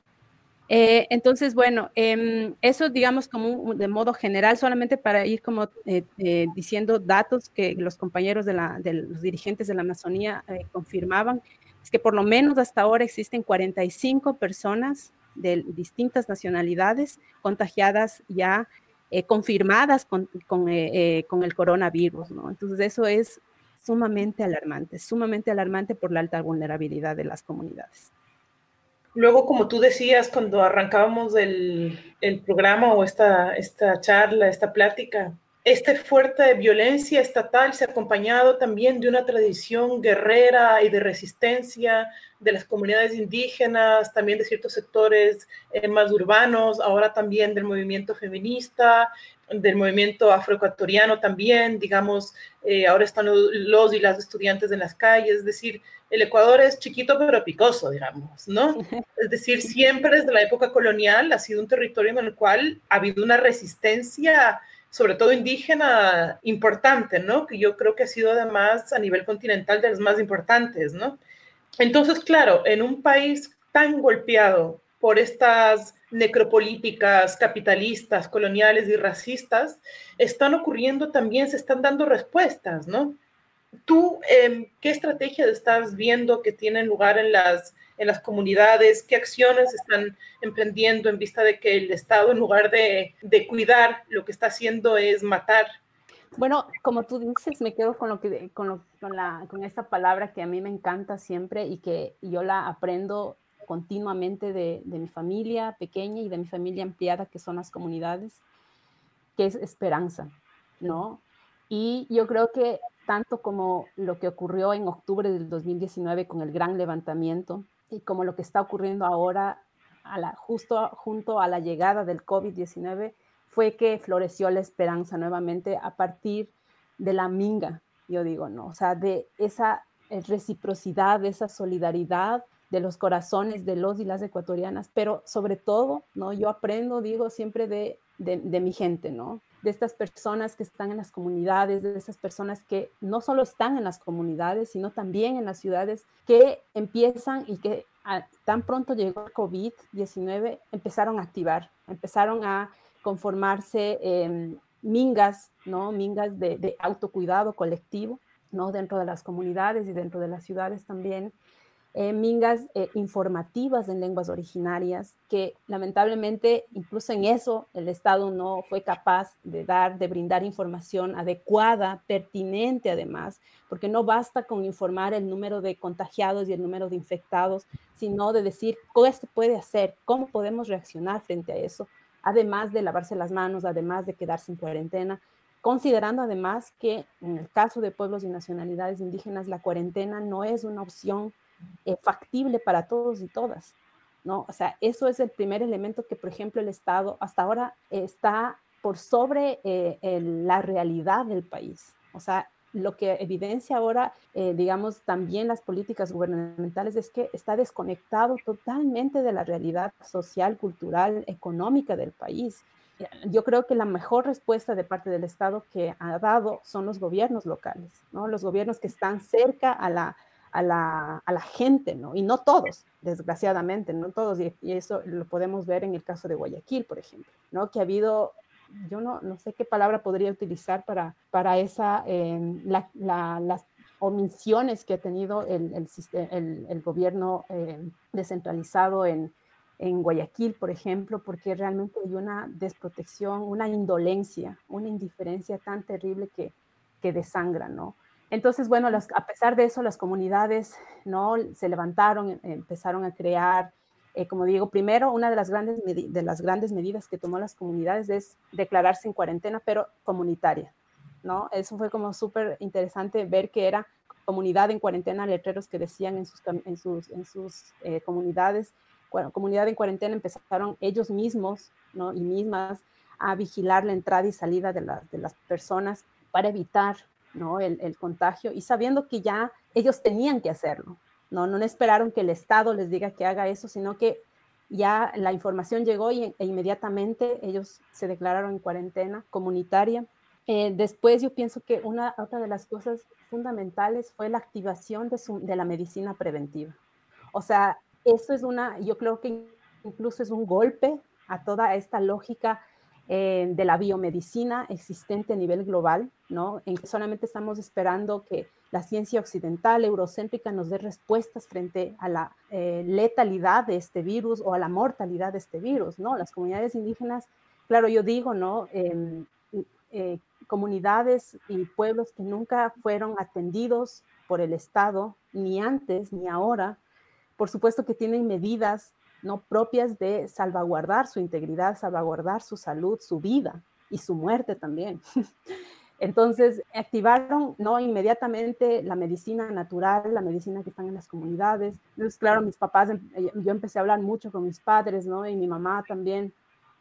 Eh, entonces, bueno, eh, eso digamos como un, de modo general, solamente para ir como eh, eh, diciendo datos que los compañeros de, la, de los dirigentes de la Amazonía eh, confirmaban, es que por lo menos hasta ahora existen cuarenta y cinco personas de distintas nacionalidades contagiadas ya, Eh, confirmadas con, con, eh, eh, con el coronavirus, ¿no? Entonces eso es sumamente alarmante, sumamente alarmante por la alta vulnerabilidad de las comunidades. Luego, como tú decías, cuando arrancábamos el, el programa o esta, esta charla, esta plática, Este fuerte violencia estatal se ha acompañado también de una tradición guerrera y de resistencia de las comunidades indígenas, también de ciertos sectores eh, más urbanos, ahora también del movimiento feminista, del movimiento afroecuatoriano también, digamos, eh, ahora están los y las estudiantes en las calles, es decir, el Ecuador es chiquito pero picoso, digamos, ¿no? Es decir, siempre desde la época colonial ha sido un territorio en el cual ha habido una resistencia, sobre todo indígena, importante, ¿no? Que yo creo que ha sido además a nivel continental de las más importantes, ¿no? Entonces, claro, en un país tan golpeado por estas necropolíticas capitalistas, coloniales y racistas, están ocurriendo también, se están dando respuestas, ¿no? ¿Tú eh, qué estrategias estás viendo que tienen lugar en las, en las comunidades? ¿Qué acciones están emprendiendo en vista de que el Estado, en lugar de, de cuidar, lo que está haciendo es matar? Bueno, como tú dices, me quedo con, lo que, con, lo, con, la, con esta palabra que a mí me encanta siempre y que yo la aprendo continuamente de, de mi familia pequeña y de mi familia ampliada, que son las comunidades, que es esperanza, ¿no? Y yo creo que tanto como lo que ocurrió en octubre del dos mil diecinueve con el gran levantamiento y como lo que está ocurriendo ahora a la, justo junto a la llegada del COVID diecinueve, fue que floreció la esperanza nuevamente a partir de la minga, yo digo, ¿no? O sea, de esa reciprocidad, de esa solidaridad de los corazones de los y las ecuatorianas, pero sobre todo, ¿no? Yo aprendo, digo, siempre de, de, de mi gente, ¿no? De estas personas que están en las comunidades, de esas personas que no solo están en las comunidades, sino también en las ciudades, que empiezan y que a, tan pronto llegó el COVID diecinueve, empezaron a activar, empezaron a conformarse eh, mingas, ¿no? Mingas de, de autocuidado colectivo, ¿no? Dentro de las comunidades y dentro de las ciudades también. Eh, mingas eh, informativas en lenguas originarias, que lamentablemente incluso en eso el Estado no fue capaz de dar, de brindar información adecuada, pertinente además, porque no basta con informar el número de contagiados y el número de infectados, sino de decir qué se puede hacer, cómo podemos reaccionar frente a eso, además de lavarse las manos, además de quedarse en cuarentena, considerando además que en el caso de pueblos y nacionalidades indígenas la cuarentena no es una opción Eh, factible para todos y todas, ¿no? O sea, eso es el primer elemento que, por ejemplo, el Estado hasta ahora eh, está por sobre eh, el, la realidad del país. O sea, lo que evidencia ahora, eh, digamos, también las políticas gubernamentales es que está desconectado totalmente de la realidad social, cultural, económica del país. Yo creo que la mejor respuesta de parte del Estado que ha dado son los gobiernos locales, ¿no? Los gobiernos que están cerca a la A la, a la gente, ¿no? Y no todos, desgraciadamente, no todos, y, y eso lo podemos ver en el caso de Guayaquil, por ejemplo, ¿no? Que ha habido, yo no, no sé qué palabra podría utilizar para, para esa, eh, la, la, las omisiones que ha tenido el, el, el, el gobierno eh, descentralizado en, en Guayaquil, por ejemplo, porque realmente hay una desprotección, una indolencia, una indiferencia tan terrible que, que desangra, ¿no? Entonces, bueno, las, a pesar de eso, las comunidades, ¿no? Se levantaron, empezaron a crear, eh, como digo, primero, una de las, grandes de las grandes medidas que tomó las comunidades es declararse en cuarentena, pero comunitaria, ¿no? Eso fue como súper interesante ver que era comunidad en cuarentena, letreros que decían en sus, en sus, en sus eh, comunidades, bueno, comunidad en cuarentena, empezaron ellos mismos, ¿no? Y mismas a vigilar la entrada y salida de, la, de las personas para evitar, ¿no? El, el contagio, y sabiendo que ya ellos tenían que hacerlo, ¿no? No esperaron que el Estado les diga que haga eso, sino que ya la información llegó y, e inmediatamente ellos se declararon en cuarentena comunitaria. Eh, después yo pienso que una otra de las cosas fundamentales fue la activación de, su, de la medicina preventiva. O sea, eso es una, yo creo que incluso es un golpe a toda esta lógica Eh, de la biomedicina existente a nivel global, ¿no? En que solamente estamos esperando que la ciencia occidental, eurocéntrica, nos dé respuestas frente a la eh, letalidad de este virus o a la mortalidad de este virus, ¿no? Las comunidades indígenas, claro, yo digo, ¿no? Eh, eh, comunidades y pueblos que nunca fueron atendidos por el Estado, ni antes ni ahora, por supuesto que tienen medidas no propias de salvaguardar su integridad, salvaguardar su salud, su vida, y su muerte también. Entonces, activaron, ¿no?, inmediatamente la medicina natural, la medicina que están en las comunidades. Entonces, claro, mis papás, yo empecé a hablar mucho con mis padres, ¿no?, y mi mamá también,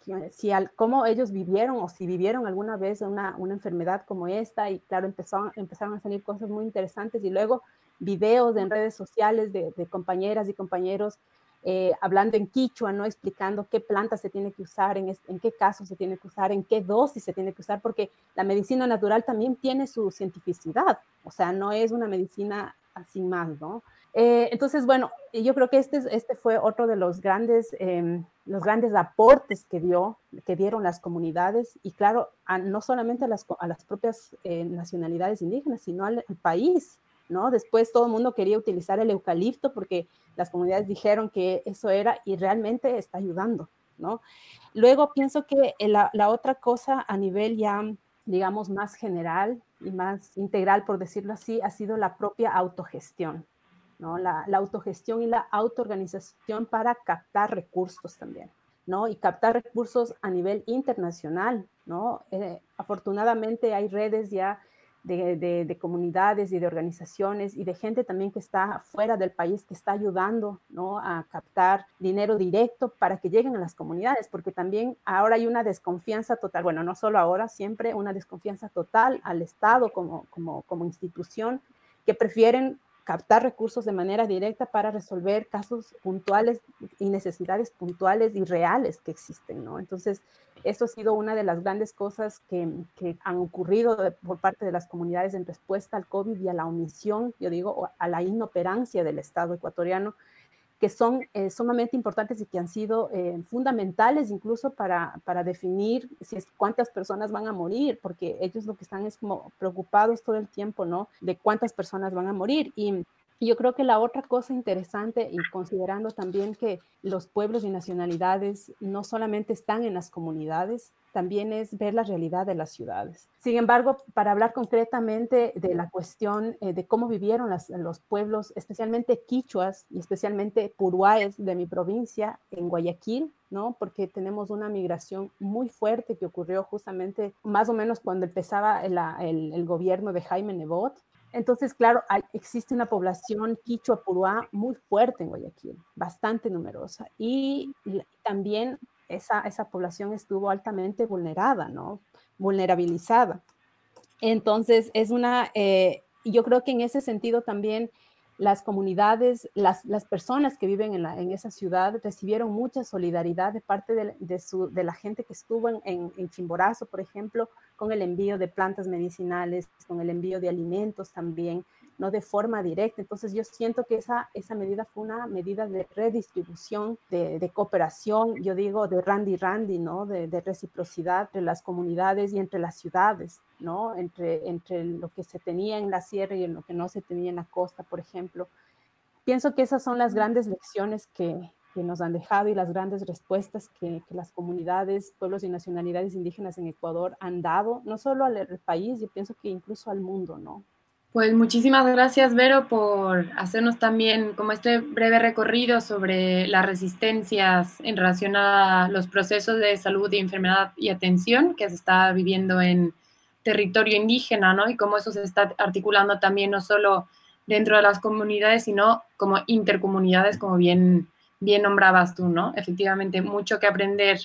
si al, cómo ellos vivieron o si vivieron alguna vez una, una enfermedad como esta, y claro, empezaron, empezaron a salir cosas muy interesantes, y luego videos en redes sociales de, de compañeras y compañeros Eh, hablando en quichua, ¿no?, explicando qué planta se tiene que usar, en, es, en qué caso se tiene que usar, en qué dosis se tiene que usar, porque la medicina natural también tiene su cientificidad, o sea, no es una medicina así más, ¿no? Eh, entonces, bueno, yo creo que este, este fue otro de los grandes, eh, los grandes aportes que, dio, que dieron las comunidades, y claro, a, no solamente a las, a las propias eh, nacionalidades indígenas, sino al, al país, ¿no? Después todo el mundo quería utilizar el eucalipto porque las comunidades dijeron que eso era, y realmente está ayudando, ¿no? Luego pienso que la, la otra cosa a nivel ya, digamos, más general y más integral, por decirlo así, ha sido la propia autogestión, ¿no? La, la autogestión y la autoorganización para captar recursos también, ¿no? Y captar recursos a nivel internacional, ¿no? Eh, afortunadamente hay redes ya De, de, de comunidades y de organizaciones y de gente también que está fuera del país, que está ayudando, ¿no?, a captar dinero directo para que lleguen a las comunidades, porque también ahora hay una desconfianza total, bueno, no solo ahora, siempre una desconfianza total al Estado como, como, como institución, que prefieren captar recursos de manera directa para resolver casos puntuales y necesidades puntuales y reales que existen, ¿no? Entonces, esto ha sido una de las grandes cosas que, que han ocurrido de, por parte de las comunidades en respuesta al COVID y a la omisión, yo digo, a la inoperancia del Estado ecuatoriano, que son eh, sumamente importantes y que han sido eh, fundamentales incluso para, para definir si es, cuántas personas van a morir, porque ellos lo que están es como preocupados todo el tiempo, ¿no?, de cuántas personas van a morir. Y yo creo que la otra cosa interesante, y considerando también que los pueblos y nacionalidades no solamente están en las comunidades, también es ver la realidad de las ciudades. Sin embargo, para hablar concretamente de la cuestión eh, de cómo vivieron las, los pueblos, especialmente quichuas y especialmente puruáes de mi provincia en Guayaquil, ¿no?, porque tenemos una migración muy fuerte que ocurrió justamente más o menos cuando empezaba el, el, el gobierno de Jaime Nebot. Entonces, claro, hay, existe una población quichua puruá muy fuerte en Guayaquil, bastante numerosa, y, y también esa, esa población estuvo altamente vulnerada, ¿no?, vulnerabilizada. Entonces, es una, eh, yo creo que en ese sentido también las comunidades, las, las personas que viven en, la, en esa ciudad recibieron mucha solidaridad de parte de, de, su, de la gente que estuvo en, en, en Chimborazo, por ejemplo, con el envío de plantas medicinales, con el envío de alimentos también, no de forma directa. Entonces yo siento que esa, esa medida fue una medida de redistribución, de, de cooperación, yo digo de randy randy, ¿no?, de, de reciprocidad entre las comunidades y entre las ciudades, ¿no?, entre, entre lo que se tenía en la sierra y en lo que no se tenía en la costa, por ejemplo. Pienso que esas son las grandes lecciones que, que nos han dejado y las grandes respuestas que, que las comunidades, pueblos y nacionalidades indígenas en Ecuador han dado, no solo al, al país, yo pienso que incluso al mundo, ¿no? Pues muchísimas gracias, Vero, por hacernos también como este breve recorrido sobre las resistencias en relación a los procesos de salud y enfermedad y atención que se está viviendo en territorio indígena, ¿no? Y cómo eso se está articulando también no solo dentro de las comunidades, sino como intercomunidades, como bien, bien nombrabas tú, ¿no? Efectivamente, mucho que aprender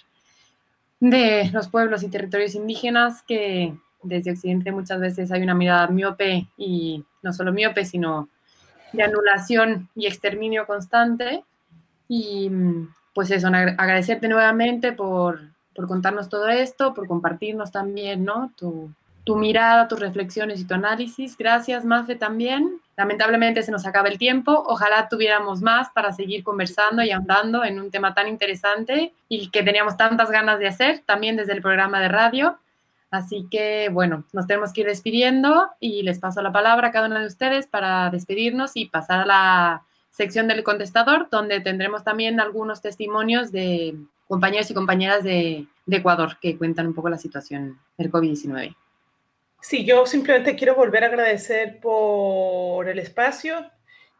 de los pueblos y territorios indígenas, que desde Occidente muchas veces hay una mirada miope, y no solo miope, sino de anulación y exterminio constante. Y pues eso, agradecerte nuevamente por, por contarnos todo esto, por compartirnos también, ¿no?, tu, tu mirada, tus reflexiones y tu análisis. Gracias, Mafe, también. Lamentablemente se nos acaba el tiempo. Ojalá tuviéramos más para seguir conversando y ahondando en un tema tan interesante y que teníamos tantas ganas de hacer, también desde el programa de radio. Así que, bueno, nos tenemos que ir despidiendo y les paso la palabra a cada uno de ustedes para despedirnos y pasar a la sección del contestador, donde tendremos también algunos testimonios de compañeros y compañeras de, de Ecuador que cuentan un poco la situación del COVID diecinueve. Sí, yo simplemente quiero volver a agradecer por el espacio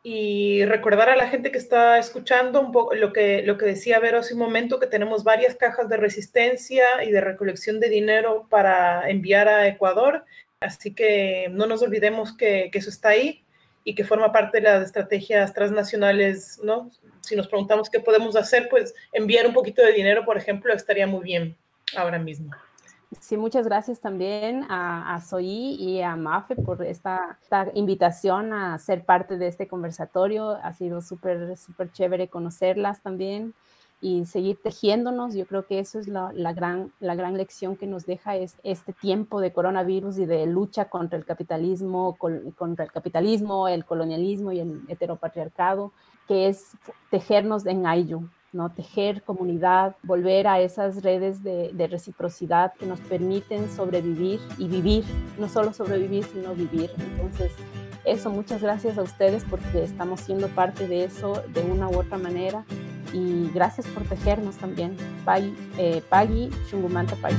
y recordar a la gente que está escuchando un poco lo que, lo que decía Vero hace un momento, que tenemos varias cajas de resistencia y de recolección de dinero para enviar a Ecuador, así que no nos olvidemos que, que eso está ahí y que forma parte de las estrategias transnacionales, ¿no? Si nos preguntamos qué podemos hacer, pues enviar un poquito de dinero, por ejemplo, estaría muy bien ahora mismo. Sí, muchas gracias también a, a Zoí y a Mafe por esta, esta invitación a ser parte de este conversatorio. Ha sido súper, súper chévere conocerlas también y seguir tejiéndonos. Yo creo que eso es la, la, gran, la gran lección que nos deja es, este tiempo de coronavirus y de lucha contra el capitalismo, col, contra el capitalismo, el colonialismo y el heteropatriarcado, que es tejernos en Ayllu, ¿no? Tejer comunidad, volver a esas redes de, de reciprocidad que nos permiten sobrevivir y vivir, no solo sobrevivir, sino vivir. Entonces, eso, muchas gracias a ustedes porque estamos siendo parte de eso de una u otra manera y gracias por tejernos también. Pagi, eh, Pagi, Shungumanta Pagi.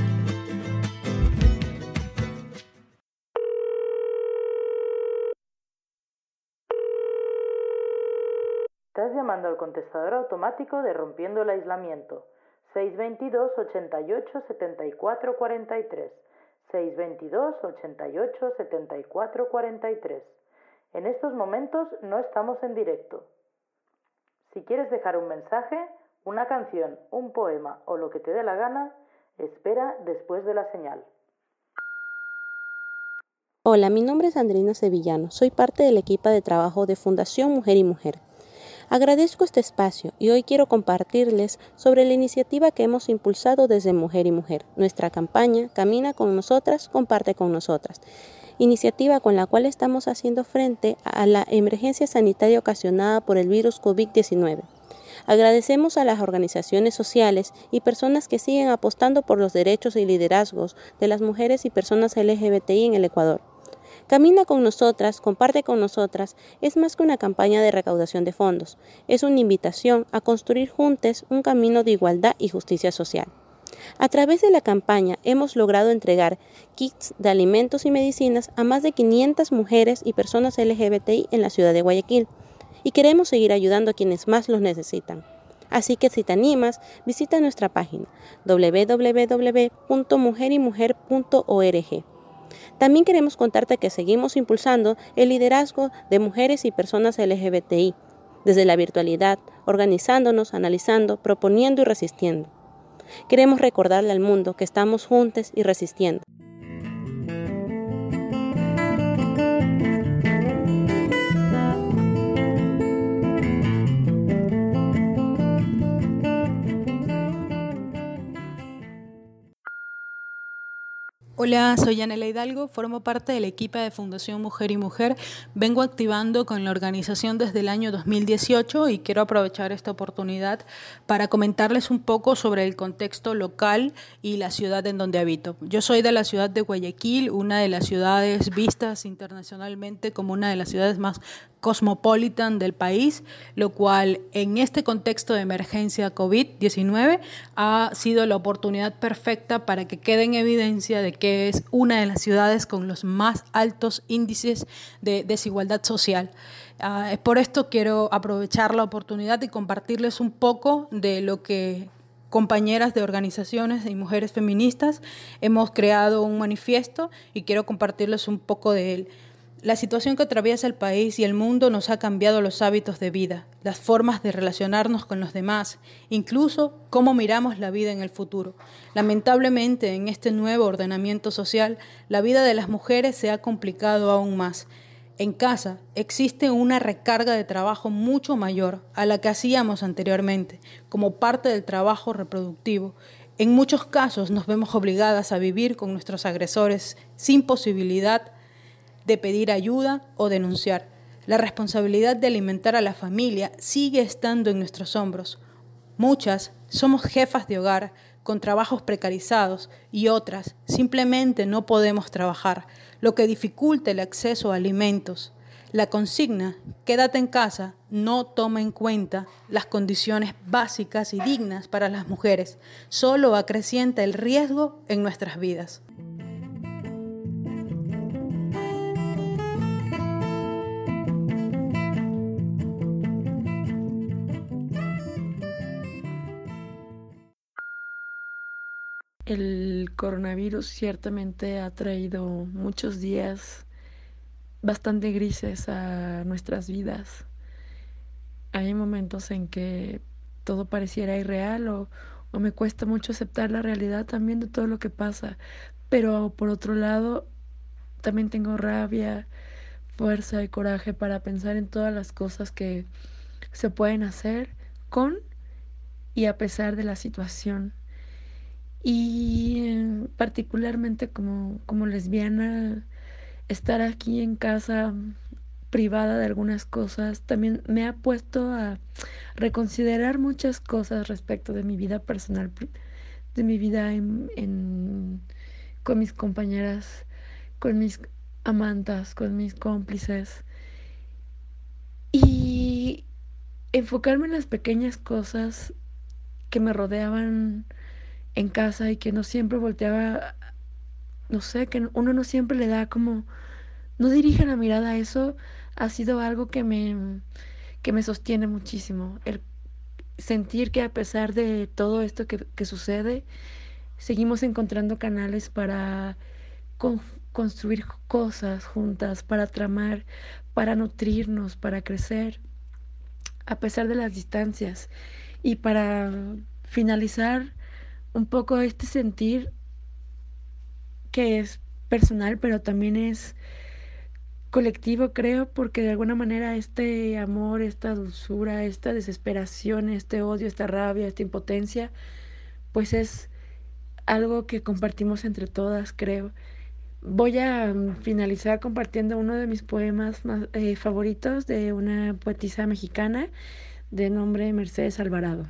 Estás llamando al contestador automático de Rompiendo el Aislamiento. seis dos dos, ochenta y ocho, setenta y cuatro cuarenta y tres. seis dos dos, ochenta y ocho, setenta y cuatro cuarenta y tres. En estos momentos no estamos en directo. Si quieres dejar un mensaje, una canción, un poema o lo que te dé la gana, espera después de la señal. Hola, mi nombre es Andrina Sevillano. Soy parte del equipo de trabajo de Fundación Mujer y Mujer. Agradezco este espacio y hoy quiero compartirles sobre la iniciativa que hemos impulsado desde Mujer y Mujer, nuestra campaña Camina con nosotras, comparte con nosotras, iniciativa con la cual estamos haciendo frente a la emergencia sanitaria ocasionada por el virus COVID diecinueve. Agradecemos a las organizaciones sociales y personas que siguen apostando por los derechos y liderazgos de las mujeres y personas L G B T I en el Ecuador. Camina con nosotras, comparte con nosotras, es más que una campaña de recaudación de fondos, es una invitación a construir juntos un camino de igualdad y justicia social. A través de la campaña hemos logrado entregar kits de alimentos y medicinas a más de quinientas mujeres y personas L G B T I en la ciudad de Guayaquil y queremos seguir ayudando a quienes más los necesitan. Así que si te animas, visita nuestra página doble u doble u doble u punto mujer y mujer punto org. También queremos contarte que seguimos impulsando el liderazgo de mujeres y personas L G B T I, desde la virtualidad, organizándonos, analizando, proponiendo y resistiendo. Queremos recordarle al mundo que estamos juntos y resistiendo. Hola, soy Yanela Hidalgo, formo parte del equipo de Fundación Mujer y Mujer. Vengo activando con la organización desde el año dos mil dieciocho y quiero aprovechar esta oportunidad para comentarles un poco sobre el contexto local y la ciudad en donde habito. Yo soy de la ciudad de Guayaquil, una de las ciudades vistas internacionalmente como una de las ciudades más cosmopolitan del país, lo cual en este contexto de emergencia COVID diecinueve ha sido la oportunidad perfecta para que quede en evidencia de que es una de las ciudades con los más altos índices de desigualdad social. Uh, por esto quiero aprovechar la oportunidad y compartirles un poco de lo que compañeras de organizaciones y mujeres feministas hemos creado un manifiesto y quiero compartirles un poco de él. La situación que atraviesa el país y el mundo nos ha cambiado los hábitos de vida, las formas de relacionarnos con los demás, incluso cómo miramos la vida en el futuro. Lamentablemente, en este nuevo ordenamiento social, la vida de las mujeres se ha complicado aún más. En casa existe una recarga de trabajo mucho mayor a la que hacíamos anteriormente, como parte del trabajo reproductivo. En muchos casos nos vemos obligadas a vivir con nuestros agresores sin posibilidad de pedir ayuda o denunciar. La responsabilidad de alimentar a la familia sigue estando en nuestros hombros. Muchas somos jefas de hogar con trabajos precarizados y otras simplemente no podemos trabajar, lo que dificulta el acceso a alimentos. La consigna, quédate en casa, no toma en cuenta las condiciones básicas y dignas para las mujeres, solo acrecienta el riesgo en nuestras vidas. El coronavirus ciertamente ha traído muchos días bastante grises a nuestras vidas. Hay momentos en que todo pareciera irreal o, o me cuesta mucho aceptar la realidad también de todo lo que pasa. Pero por otro lado, también tengo rabia, fuerza y coraje para pensar en todas las cosas que se pueden hacer con y a pesar de la situación. Y eh, particularmente como, como lesbiana, estar aquí en casa privada de algunas cosas también me ha puesto a reconsiderar muchas cosas respecto de mi vida personal, de mi vida en, en, con mis compañeras, con mis amantas, con mis cómplices. Y enfocarme en las pequeñas cosas que me rodeaban en casa y que no siempre volteaba, no sé, que uno no siempre le da como, no dirige la mirada a eso, ha sido algo que me, que me sostiene muchísimo. El sentir que a pesar de todo esto que, que sucede, seguimos encontrando canales para con, construir cosas juntas, para tramar, para nutrirnos, para crecer, a pesar de las distancias. Y para finalizar un poco este sentir que es personal, pero también es colectivo, creo, porque de alguna manera este amor, esta dulzura, esta desesperación, este odio, esta rabia, esta impotencia, pues es algo que compartimos entre todas, creo. Voy a finalizar compartiendo uno de mis poemas más, eh, favoritos de una poetisa mexicana de nombre Mercedes Alvarado.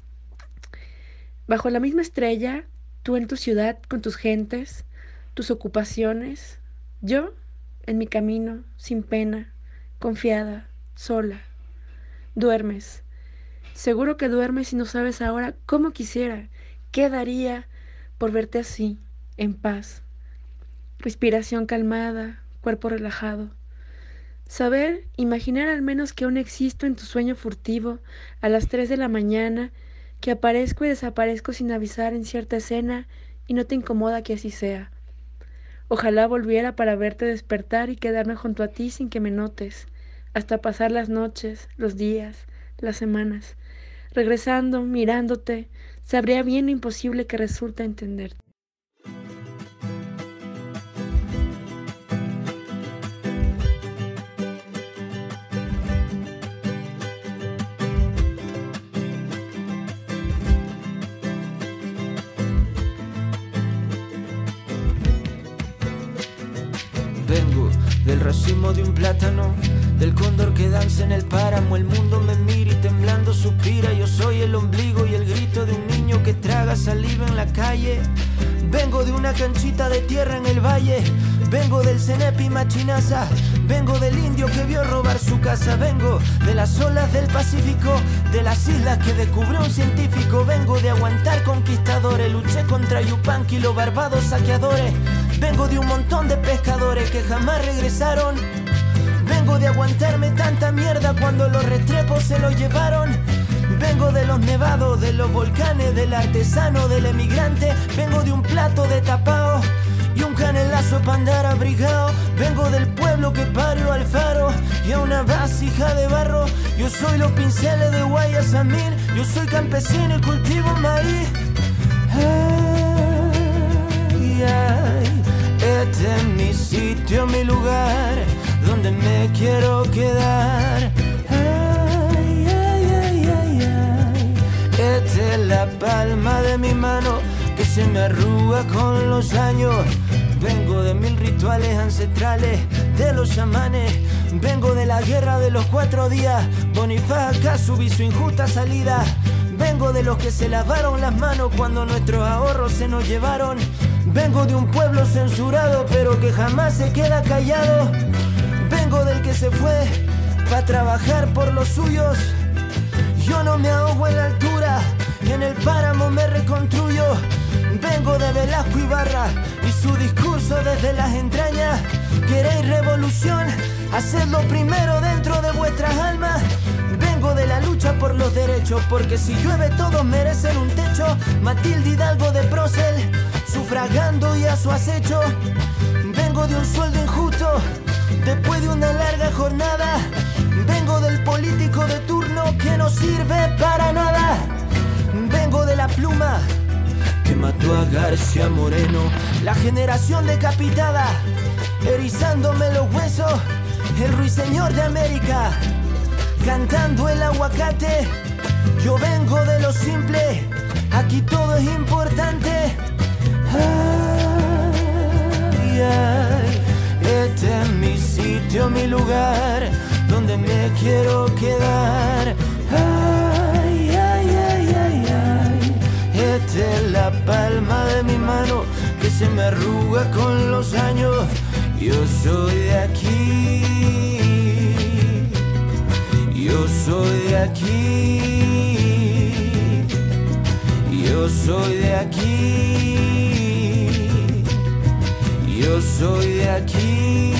Bajo la misma estrella, tú en tu ciudad con tus gentes, tus ocupaciones, yo en mi camino, sin pena, confiada, sola. Duermes. Seguro que duermes y no sabes ahora cómo quisiera, qué daría por verte así, en paz. Respiración calmada, cuerpo relajado. Saber, imaginar al menos que aún existo en tu sueño furtivo a las tres de la mañana, que aparezco y desaparezco sin avisar en cierta escena y no te incomoda que así sea. Ojalá volviera para verte despertar y quedarme junto a ti sin que me notes, hasta pasar las noches, los días, las semanas. Regresando, mirándote, sabría bien lo imposible que resulta entenderte. Vengo del racimo de un plátano, del cóndor que danza en el páramo. El mundo me mira y temblando suspira. Yo soy el ombligo y el grito de un niño que traga saliva en la calle. Vengo de una canchita de tierra en el valle. Vengo del cenepi machinaza. Vengo del indio que vio robar su casa. Vengo de las olas del Pacífico, de las islas que descubrió un científico. Vengo de aguantar conquistadores. Luché contra Yupanqui y los barbados saqueadores. Vengo de un montón de pescadores que jamás regresaron. Vengo de aguantarme tanta mierda cuando los restrepos se los llevaron. Vengo de los nevados, de los volcanes, del artesano, del emigrante. Vengo de un plato de tapao y un canelazo para andar abrigado. Vengo del pueblo que parió al faro y a una vasija de barro. Yo soy los pinceles de Guayasamín. Yo soy campesino y cultivo maíz. Ay, ay, este es mi sitio, mi lugar, donde me quiero quedar. Ay, ay, ay, ay, ay. Esta es la palma de mi mano que se me arruga con los años. Vengo de mil rituales ancestrales, de los chamanes. Vengo de la guerra de los cuatro días. Bonifaz acá subí su injusta salida. Vengo de los que se lavaron las manos cuando nuestros ahorros se nos llevaron. Vengo de un pueblo censurado pero que jamás se queda callado. Vengo del que se fue para trabajar por los suyos. Yo no me ahogo en la altura y en el páramo me reconstruyo. Vengo de Velasco Ibarra y su discurso desde las entrañas. ¿Queréis revolución? Hacedlo primero dentro de vuestras almas. Vengo de la lucha por los derechos, porque si llueve todos merecen un techo. Matilde Hidalgo de Procel. estoy a su acecho. Vengo de un sueldo injusto, después de una larga jornada. Vengo del político de turno que no sirve para nada. Vengo de la pluma que mató a García Moreno, la generación decapitada, erizándome los huesos, el ruiseñor de América, cantando el aguacate. Yo vengo de lo simple, aquí todo es importante. Ay, ay, este es mi sitio, mi lugar, donde me quiero quedar. Ay, ay, ay, ay, ay. Esta es la palma de mi mano que se me arruga con los años. Yo soy de aquí, yo soy de aquí, yo soy de aquí, yo soy de aquí.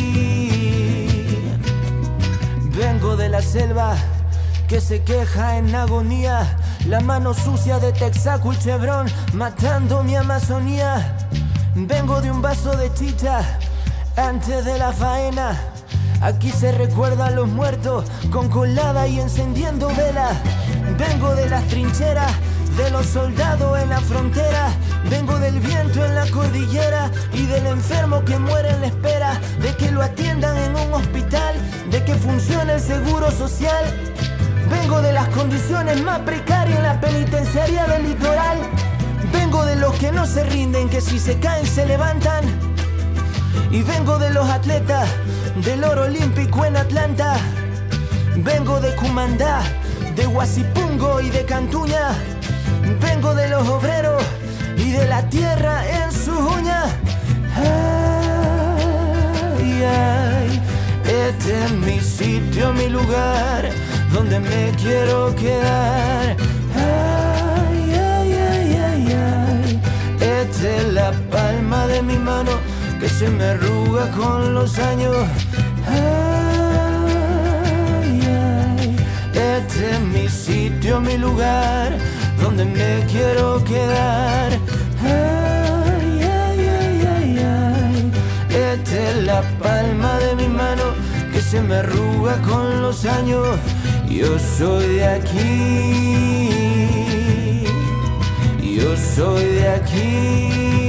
Vengo de la selva que se queja en agonía, la mano sucia de Texaco y Chevron matando mi Amazonía. Vengo de un vaso de chicha antes de la faena. Aquí se recuerda a los muertos con colada y encendiendo velas. Vengo de las trincheras, de los soldados en la frontera. Vengo del viento en la cordillera y del enfermo que muere en la espera de que lo atiendan en un hospital, de que funcione el seguro social. Vengo de las condiciones más precarias en la penitenciaría del litoral. Vengo de los que no se rinden, que si se caen se levantan. Y vengo de los atletas del oro olímpico en Atlanta. Vengo de Cumandá, de Huasipungo y de Cantuña. Vengo de los obreros y de la tierra en sus uñas. Ay, ay, este es mi sitio, mi lugar, donde me quiero quedar. Ay, ay, ay, ay, ay. Esta es la palma de mi mano que se me arruga con los años. Ay, ay. Este es mi sitio, mi lugar, donde me quiero quedar. Ay, ay, ay, ay, ay. Esta es la palma de mi mano que se me arruga con los años. Yo soy de aquí, yo soy de aquí,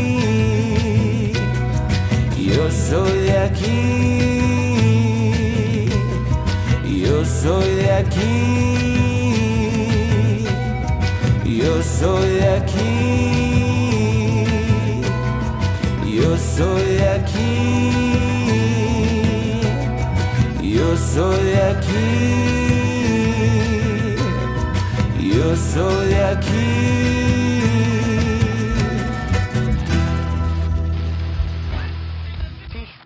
yo soy de aquí, yo soy de aquí, yo soy de aquí, yo soy de aquí, yo soy de aquí, yo soy de aquí.